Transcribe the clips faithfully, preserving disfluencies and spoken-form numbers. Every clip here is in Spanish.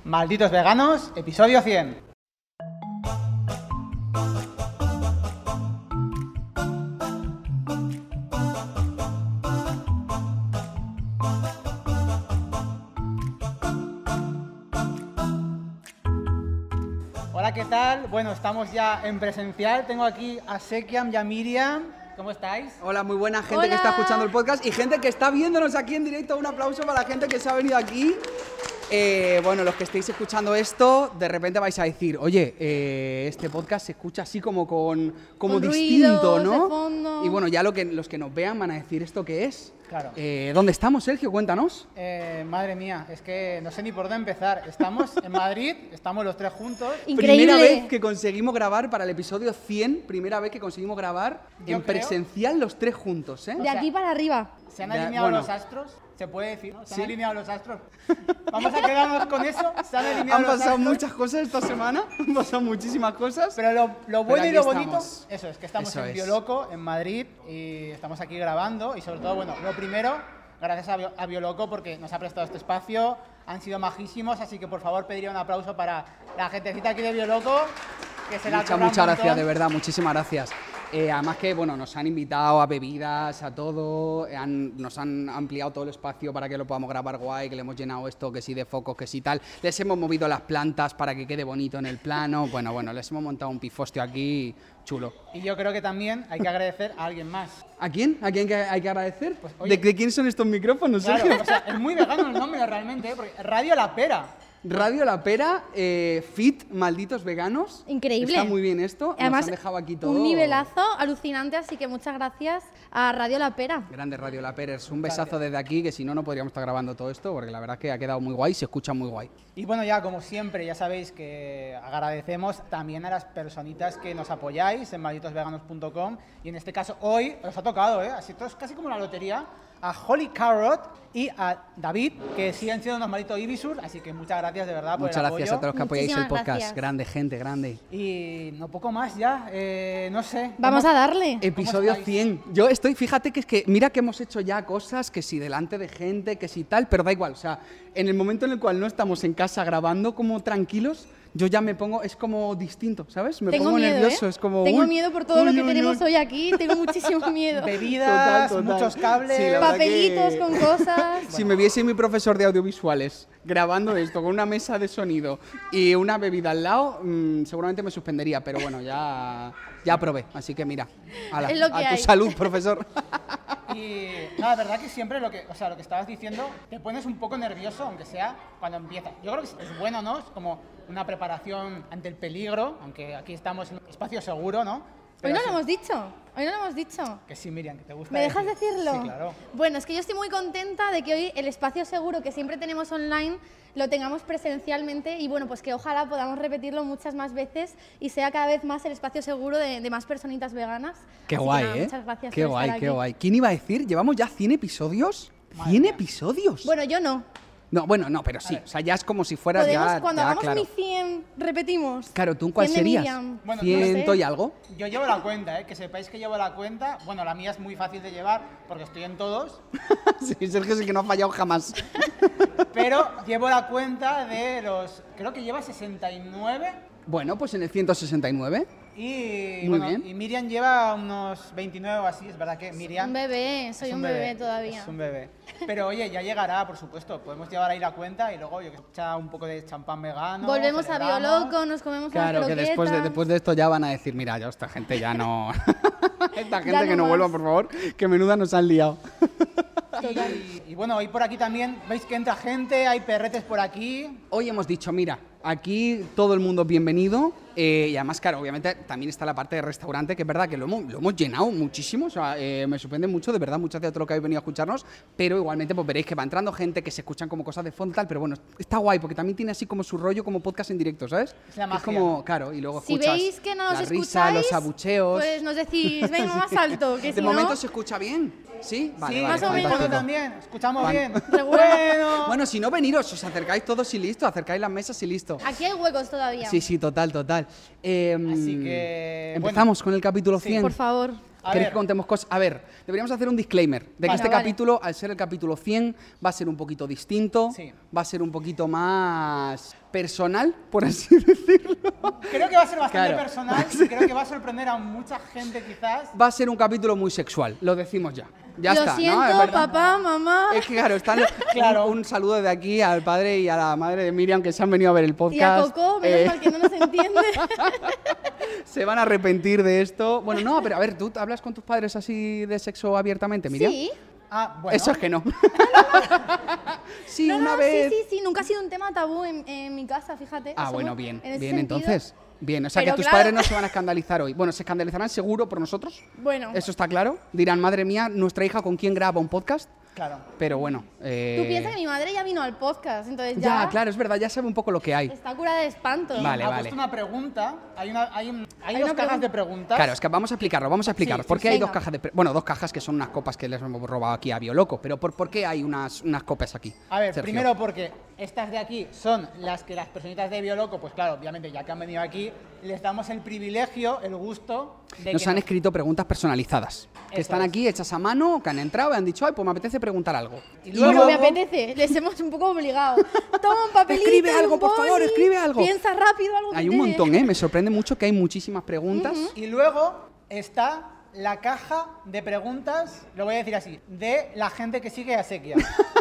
Malditos Veganos, episodio cien. Hola, ¿qué tal? Bueno, estamos ya en presencial. Tengo aquí a Sekiam y a Miriam. ¿Cómo estáis? Hola, muy buena gente Hola. que está escuchando el podcast y gente que está viéndonos aquí en directo. Un aplauso para la gente que se ha venido aquí. Eh, bueno, los que estéis escuchando esto, de repente vais a decir, oye, eh, este podcast se escucha así como con como Con distinto, ruidos ¿no? de fondo. Y bueno, ya lo que, los que nos vean van a decir, ¿esto qué es? Claro. Eh, ¿Dónde estamos, Sergio? Cuéntanos. Eh, madre mía, es que no sé ni por dónde empezar. Estamos en Madrid, estamos los tres juntos. Increíble. Primera vez que conseguimos grabar para el episodio cien, primera vez que conseguimos grabar Yo en creo- presencial los tres juntos, ¿eh? De aquí para arriba. ¿Se han Ya, alineado bueno. los astros? ¿Se puede decir? ¿No? ¿Se Sí. han alineado los astros? Vamos a quedarnos con eso. ¿Se han alineado Han los pasado astros? muchas cosas esta semana, han pasado muchísimas cosas. Pero lo, lo bueno Pero y lo aquí bonito, estamos. eso es que estamos Eso en es. Bioloco, en Madrid, y estamos aquí grabando. Y sobre todo, bueno, lo primero, gracias a, Bio- a Bioloco porque nos ha prestado este espacio. Han sido majísimos, así que por favor pediría un aplauso para la gentecita aquí de Bioloco, que se la Muchas, curra un muchas gracias, montón. de verdad, muchísimas gracias. Eh, además que, bueno, nos han invitado a bebidas, a todo, eh, han- nos han ampliado todo el espacio para que lo podamos grabar guay, que le hemos llenado esto, que sí de focos, que sí tal. Les hemos movido las plantas para que quede bonito en el plano. Bueno, bueno, les hemos montado un pifostio aquí chulo. Y yo creo que también hay que agradecer a alguien más. ¿A quién? ¿A quién que hay que agradecer? Pues, oye- ¿De, de quién son estos micrófonos, Claro, Sergio? o sea, es muy vegano el nombre realmente, ¿eh? Porque Radio La Pera. Radio La Pera, eh, Fit, Malditos Veganos. Increíble. Está muy bien esto. Además, nos han dejado aquí todo. un nivelazo alucinante, así que muchas gracias a Radio La Pera. Grande Radio La Perers, un besazo desde aquí, que si no, no podríamos estar grabando todo esto, porque la verdad es que ha quedado muy guay, se escucha muy guay. Y bueno, ya como siempre, ya sabéis que agradecemos también a las personitas que nos apoyáis en malditos veganos punto com. Y en este caso, hoy os ha tocado, ¿eh? Así esto es casi como la lotería, a Holy Carrot y a David, que siguen siendo unos malditos Ibisur. Así que muchas gracias de verdad por Muchas el gracias apoyo. a todos los que apoyáis el Muchísimas podcast. gracias. Grande, gente, grande. Y no poco más ya, eh, no sé. Vamos ¿cómo- a darle. Episodio estáis? cien. Yo estoy, fíjate que es que, mira que hemos hecho ya cosas, que si delante de gente, que si tal, pero da igual. O sea, en el momento en el cual no estamos en casa grabando como tranquilos, yo ya me pongo, es como distinto, ¿sabes? Me Tengo pongo miedo, nervioso, ¿eh? es como... Tengo uy, miedo por todo lo uy, que uy, tenemos uy. hoy aquí. Tengo muchísimo miedo. Bebidas, Total, total. muchos cables. Sí, la verdad Papelitos que- con cosas. Si me viese mi profesor de audiovisuales grabando esto con una mesa de sonido y una bebida al lado, mmm, seguramente me suspendería, pero bueno, ya, ya probé. Así que mira, ala, Es lo que a tu hay. salud, profesor. Y no, la verdad que siempre lo que, o sea, lo que estabas diciendo, te pones un poco nervioso, aunque sea cuando empieza. Yo creo que es es bueno, ¿no? Es como una preparación ante el peligro, aunque aquí estamos en un espacio seguro, ¿no? Hoy Pero no sí- lo hemos dicho. Hoy no lo hemos dicho. Que sí, Miriam, que te gusta ¿Me dejas decir. decirlo? Sí, claro. Bueno, es que yo estoy muy contenta de que hoy el espacio seguro que siempre tenemos online lo tengamos presencialmente y bueno, pues que ojalá podamos repetirlo muchas más veces y sea cada vez más el espacio seguro de, de más personitas veganas. Qué Así que guay, nada, ¿eh? Muchas gracias Qué por guay, estar qué aquí. guay. ¿Quién iba a decir? ¿Llevamos ya cien episodios? Madre ¿cien mía. episodios? Bueno, yo no. No, bueno, no, pero sí. O sea, ya es como si fueras Podemos, ya, cuando ya, hagamos claro. mi cien, repetimos. Claro, ¿tú en cuál cien de serías? Miriam. Bueno, no sé. ¿Ciento y algo? Yo llevo la cuenta, ¿eh? Que sepáis que llevo la cuenta. Bueno, la mía es muy fácil de llevar porque estoy en todos, Sí, Sergio es el que no ha fallado jamás. pero llevo la cuenta de los, creo que lleva sesenta y nueve Bueno, pues en el ciento sesenta y nueve. y, Muy bueno, bien. y Miriam lleva unos veintinueve o así, es verdad que Miriam... Un bebé, soy es un bebé, todavía. Es un bebé. Pero oye, ya llegará, por supuesto. Podemos llevar ahí la cuenta y luego yo que echa un poco de champán vegano. Volvemos a celebramos. Bioloco, nos comemos Claro, unas que después de, croquetas. después de esto ya van a decir, mira, ya esta gente ya no... esta gente Ya que no no más. vuelva, por favor, que menuda nos han liado. Y, y bueno, hoy por aquí también veis que entra gente, hay perretes por aquí. Hoy hemos dicho, mira, aquí todo el mundo es bienvenido. eh, y además, claro, obviamente también está la parte de restaurante, que es verdad que lo hemos, lo hemos llenado muchísimo. O sea, eh, me sorprende mucho, de verdad, muchas gracias a todos los que habéis venido a escucharnos. Pero igualmente, pues veréis que va entrando gente, que se escuchan como cosas de fondo y tal. Pero bueno, está guay, porque también tiene así como su rollo como podcast en directo, ¿sabes? Es la Que magia. como, claro, y luego Si escuchas veis que no nos la risa, escucháis, los abucheos. pues nos decís, venga más alto, que de si momento no... se escucha bien, ¿sí? Vale, sí, vale, más o menos. fantástico. Cuando también, escuchamos Fan- bien. Seguro. Bueno. Bueno, si no, veniros, os acercáis todos y listo, acercáis las mesas y listo. Aquí hay huecos todavía. Sí, sí, total, total. Eh, Así que, Empezamos con el capítulo Sí. cien. Por favor. A ¿Queréis ver. que contemos cosas? A ver, deberíamos hacer un disclaimer de que Vale. este Vale. capítulo, al ser el capítulo cien, va a ser un poquito distinto, Sí. va a ser un poquito más personal, por así decirlo. Creo que va a ser bastante Claro. personal y creo que va a sorprender a mucha gente quizás. Va a ser un capítulo muy sexual, lo decimos ya. Ya Lo está, siento, ¿no? Es verdad. papá, mamá. Es que claro, están Claro. un, un saludo de aquí al padre y a la madre de Miriam que se han venido a ver el Y a podcast. Coco, menos Eh, mal que no nos entiende. se van a arrepentir de esto. Bueno, no, pero a ver, ¿tú hablas con tus padres así de sexo abiertamente, Miriam? Sí. Ah, bueno. Eso es que no. sí, No, una no, vez. sí, sí, sí, nunca ha sido un tema tabú en, en mi casa, fíjate. Ah, Somos- bueno, bien. en ese Bien, sentido, entonces. Bien, o sea Pero que tus claro. padres no se van a escandalizar hoy. Bueno, se escandalizarán seguro por nosotros. Bueno, Eso está claro. Dirán, madre mía, nuestra hija con quién graba un podcast. Claro. Pero bueno. eh, tú piensas que mi madre ya vino al podcast, entonces Ya, ya, claro, es verdad, ya sabe un poco lo que hay. está curada de espanto. Vale, ha vale. puesto una pregunta. Hay, una, hay, un- hay Hay dos una cajas pregunta. de preguntas. Claro, es que vamos a explicarlo, vamos a explicarlo. Sí, ¿Por sí, qué hay venga. dos cajas de... pre- Bueno, dos cajas que son unas copas que les hemos robado aquí a Bioloco, pero ¿por, por qué hay unas, unas copas aquí? A ver, Sergio? primero porque estas de aquí son las que las personitas de Bioloco, pues claro, obviamente ya que han venido aquí, les damos el privilegio, el gusto de Nos que han nos- escrito preguntas personalizadas, que Eso están es. aquí hechas a mano, que han entrado y han dicho, ay, pues me apetece preguntar algo. Y Y luego- no me apetece, les hemos un poco obligado. Toma un papelito. Escribe y algo, un por favor, boli, escribe algo. Piensa rápido algo que Hay un te- montón, ¿eh? Me sorprende mucho que hay muchísimas preguntas. Y luego está la caja de preguntas, lo voy a decir así, de la gente que sigue a Sequia.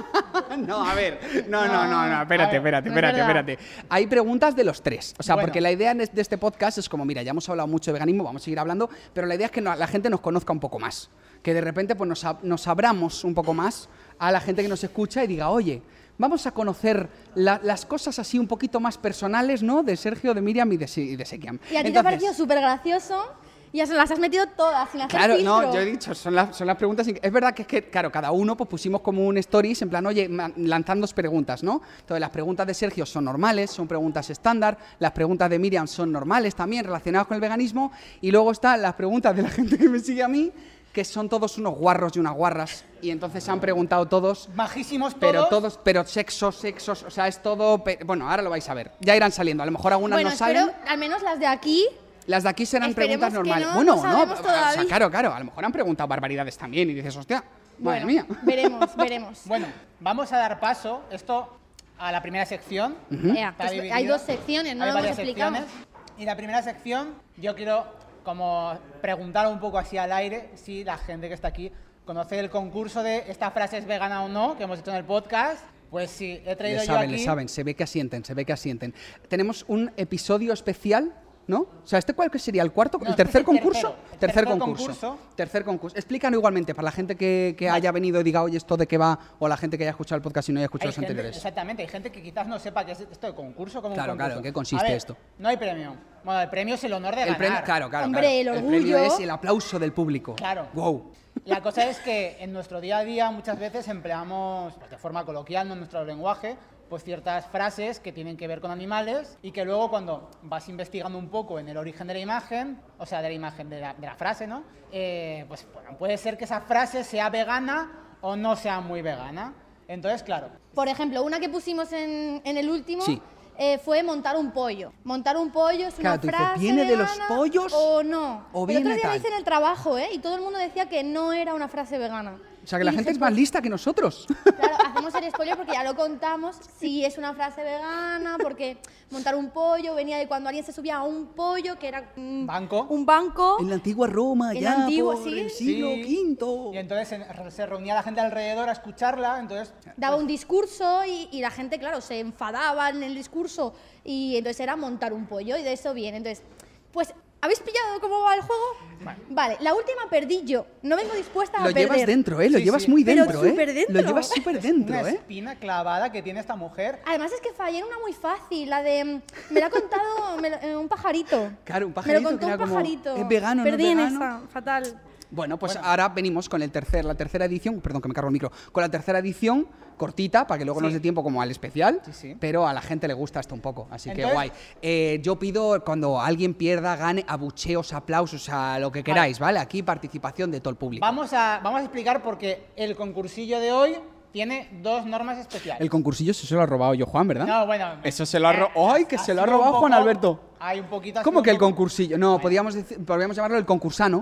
No, a ver, no, no, No, no, no, a espérate, ver, espérate, no es espérate, verdad. espérate. Hay preguntas de los tres, o sea, Bueno. porque la idea de este podcast es como, mira, ya hemos hablado mucho de veganismo, vamos a seguir hablando, pero la idea es que no- la gente nos conozca un poco más, que de repente pues nos, ab- nos abramos un poco más a la gente que nos escucha y diga, oye, vamos a conocer la- las cosas así un poquito más personales, ¿no? De Sergio, de Miriam y de, Se- y de Sekiam. Y a ti te ha Entonces, parecido súper gracioso y ya se las has metido todas sin hacer Claro, filtro. no, yo he dicho, son las, son las preguntas. inc- Es verdad que es que, claro, cada uno pues pusimos como un stories en plan, oye, ma- lanzando preguntas, ¿no? Entonces, las preguntas de Sergio son normales, son preguntas estándar, las preguntas de Miriam son normales también, relacionadas con el veganismo, y luego están las preguntas de la gente que me sigue a mí, que son todos unos guarros y unas guarras, y entonces se han preguntado todos. Majísimos todos. Pero todos, pero sexos, sexos, o sea, es todo. pe- Bueno, ahora lo vais a ver. Ya irán saliendo. A lo mejor algunas Bueno, no salen. espero, al menos las de aquí. Las de aquí serán Esperemos preguntas que normales. no, bueno, no sabemos o sea, todavía. claro, claro, a lo mejor han preguntado barbaridades también y dices, hostia, madre Bueno, mía. veremos, veremos. Bueno, vamos a dar paso, esto, a la primera sección. Ea, Está pues dividida. hay dos secciones, no Hay lo hemos varias explicado. secciones. Y la primera sección, yo quiero como preguntar un poco así al aire si la gente que está aquí conoce el concurso de esta frase es vegana o no, que hemos hecho en el podcast. Pues sí, he traído Le yo saben, aquí. le saben, se ve que asienten, se ve que asienten. Tenemos un episodio especial, ¿no? O sea, ¿este cuál que sería? ¿El cuarto? No, ¿El este tercer es el concurso? tercero. El Tercer tercer concurso. concurso. Tercer concurso. Explícanos igualmente para la gente que, que haya venido y diga, oye, ¿esto de qué va? O la gente que haya escuchado el podcast y no haya escuchado Hay los gente- anteriores. Exactamente, hay gente que quizás no sepa qué es esto de concurso, como Claro, un concurso. claro, ¿en qué consiste A ver, esto? No hay premio. Bueno, el premio es el honor de El ganar. premio, claro, claro. Hombre, claro. el premio orgullo. es el aplauso del público. Claro. Wow. La cosa es que en nuestro día a día muchas veces empleamos, pues, de forma coloquial, no en nuestro lenguaje, pues ciertas frases que tienen que ver con animales y que luego cuando vas investigando un poco en el origen de la imagen, o sea, de la imagen de la, de la frase, ¿no? Eh, pues bueno, puede ser que esa frase sea vegana o no sea muy vegana. Entonces, claro, Por ejemplo, una que pusimos en, en el último Sí. eh, fue montar un pollo. Montar un pollo es Claro, una tú dices, frase ¿viene de los vegana pollos o no? o el viene otro día tal? lo hice en el trabajo, ¿eh? Y todo el mundo decía que no era una frase vegana. O sea, que la Y gente dije, es más pues, lista que nosotros. Claro, hacemos el spoiler porque ya lo contamos. Si es una frase vegana, porque montar un pollo venía de cuando alguien se subía a un pollo, que era un Banco. Un banco. En la antigua Roma, En ya la antigua, por sí. el siglo Sí. quinto. y entonces en- se reunía la gente alrededor a escucharla, entonces... Daba un discurso y, y la gente, claro, se enfadaba en el discurso y entonces era montar un pollo y de eso viene. Entonces, pues, ¿habéis pillado cómo va el juego? Vale, la última perdí yo. No vengo dispuesta a Lo perder. llevas dentro, ¿eh? Lo Sí, llevas sí. muy Pero dentro, ¿eh? súper dentro. Lo llevas súper dentro, Una ¿eh? espina clavada que tiene esta mujer. Además es que fallé en una muy fácil, la de... mm, Me la ha contado me lo- eh, un pajarito. Claro, un Me pajarito lo contó que era un como, pajarito. ¿es vegano, no es Perdí en vegano? esa, fatal. Bueno, pues ahora venimos con el tercer, la tercera edición, perdón que me cargo el micro, con la tercera edición, cortita, para que luego Sí. nos dé tiempo como al especial, Sí, sí. pero a la gente le gusta esto un poco, así que Entonces- guay. Eh, yo pido cuando alguien pierda, gane, abucheos, aplausos, a lo que queráis, ¿vale? Aquí participación de todo el público. Vamos a, vamos a explicar porque el concursillo de hoy tiene dos normas especiales. El concursillo se lo ha robado yo, Juan, ¿verdad? No, bueno. Eso se lo ha eh, robado. ¡Ay, que ha se lo ha sido un robado Juan poco- Alberto! Hay un poquito. ha ¿Cómo sido que un el poco- concursillo? No, podríamos, decir, podríamos llamarlo el concursano. El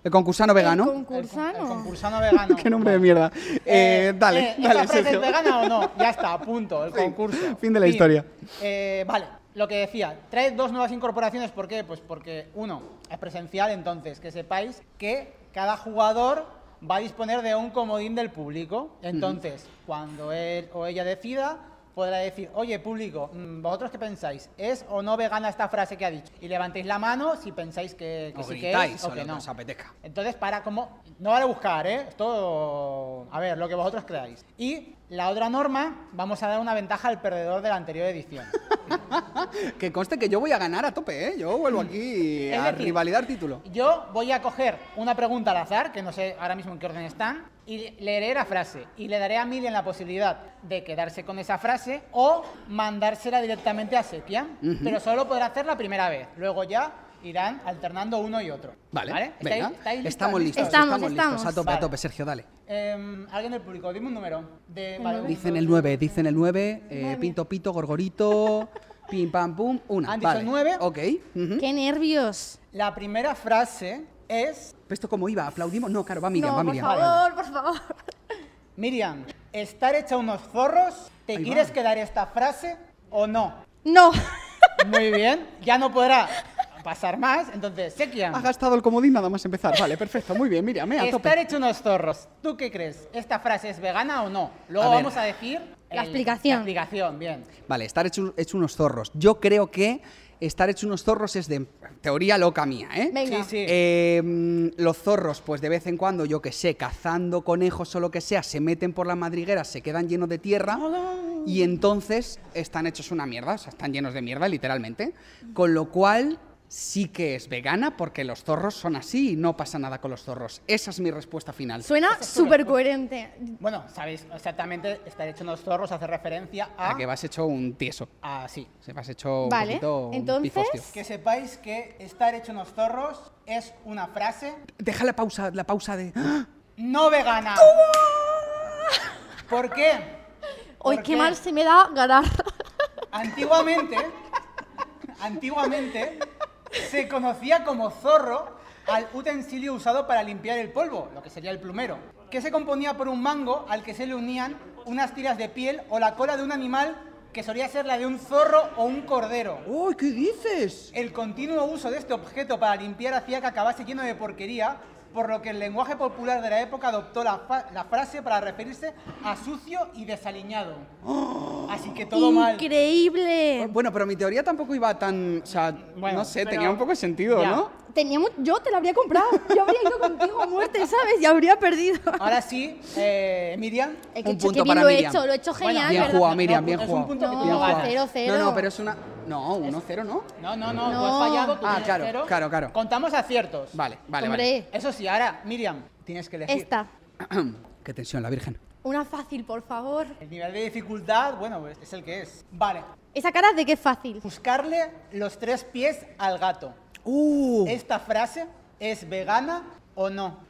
El concursano vegano. El El, con- concursano. el concursano vegano. Qué nombre de mierda. Eh, dale, eh, dale, ¿esta frase Sergio. es vegana o no? Ya está, punto, el concurso. fin de la historia. Eh, vale, lo que decía, trae dos nuevas incorporaciones, ¿por qué? Pues porque, uno, es presencial, entonces, que sepáis que cada jugador va a disponer de un comodín del público. Entonces, cuando él o ella decida, podrá decir, oye, público, mm, ¿vosotros qué pensáis? ¿Es o no vegana esta frase que ha dicho? Y levantéis la mano si pensáis que, que O sí gritáis que es o o que lo que no. os apetezca. Entonces, para como... No vale buscar, ¿eh? Esto... A ver, lo que vosotros creáis. Y la otra norma, vamos a dar una ventaja al perdedor de la anterior edición. Que conste que yo voy a ganar a tope, ¿eh? Yo vuelvo aquí Es a decir, rivalidar título. Yo voy a coger una pregunta al azar, que no sé ahora mismo en qué orden están, y leeré la frase. Y le daré a Miriam la posibilidad de quedarse con esa frase o mandársela directamente a Sekian. Pero solo podrá hacer la primera vez. Luego ya irán alternando uno y otro. Vale, ¿Vale? venga. ¿Estáis- estáis listas? Estamos listos, Estamos, estamos, listos. estamos. A tope, Vale. a tope, Sergio, dale. Eh, Alguien del público, dime un número. De, vale, un, Dicen dos, el nueve, dicen el nueve, eh, pinto, pito, gorgorito, pim, pam, pum, una. ¿Han dicho vale. nueve? Ok. ujú. ¡Qué nervios! La primera frase es... ¿Esto cómo iba? ¿Aplaudimos? No, claro, va Miriam, no, va por Miriam. favor, por favor. Miriam, ¿estar hecha unos zorros? ¿Te Ahí quieres va. quedar esta frase o no? No. Muy bien, ya no podrá pasar más. Entonces, Sekian, Ha gastado el comodín nada más empezar. Vale, perfecto, muy bien, Miriam, eh, a estar tope. hecho unos zorros. ¿Tú qué crees? ¿Esta frase es vegana o no? Luego A ver. vamos a decir... La explicación. La explicación, bien. Vale, estar hecho, hecho unos zorros. Yo creo que estar hecho unos zorros es de teoría loca mía, ¿eh? Venga. Sí, sí. Eh, mm, los zorros, pues de vez en cuando, yo que sé, cazando conejos o lo que sea, se meten por las madrigueras, se quedan llenos de tierra y entonces están hechos una mierda, o sea, están llenos de mierda, literalmente. Con lo cual, sí que es vegana porque los zorros son así y no pasa nada con los zorros. Esa es mi respuesta final. Suena súper coherente. Bueno, sabéis exactamente, estar hecho unos zorros hace referencia a... A que vas hecho un tieso. a- sí. Se vas hecho un Vale, poquito un entonces- pifostio. Que sepáis que estar hecho unos zorros es una frase Deja la pausa, la pausa de... ¡Ah! no vegana. ¿Por qué? Hoy ¿Por qué qué? mal se me da ganar. Antiguamente, antiguamente se conocía como zorro al utensilio usado para limpiar el polvo, lo que sería el plumero, que se componía por un mango al que se le unían unas tiras de piel o la cola de un animal que solía ser la de un zorro o un cordero. ¡Uy, qué dices! El continuo uso de este objeto para limpiar hacía que acabase lleno de porquería, por lo que el lenguaje popular de la época adoptó la, fa- la frase para referirse a sucio y desaliñado. Así que todo mal. Increíble. Bueno, pero mi teoría tampoco iba tan... O sea, Bueno, no sé, pero- tenía un poco de sentido, ya. ¿no? Teníamos, yo te la habría comprado. Yo habría ido contigo a muerte, ¿sabes? Y habría perdido. Ahora sí, eh, Miriam. He que Un hecho, punto qué bien para lo he Miriam. hecho, lo he hecho Bueno, genial, Bien ¿verdad? jugado, Miriam, No, bien es un jugado. punto que No, tú no ganas. cero, cero. No, no, pero es una... No, uno cero, ¿no? No, no, no, tú No. has fallado, tú Ah, tienes claro, cero. claro, claro. Contamos aciertos. Vale, vale, Hombre, Eso sí, ahora, Miriam, tienes que elegir. esta. vale. Qué tensión, la Virgen. Una fácil, por favor. El nivel de dificultad, bueno, pues es el que es. Vale. Esa cara de que es fácil. Buscarle los tres pies al gato. ¡Uh! ¿Esta frase es vegana o no?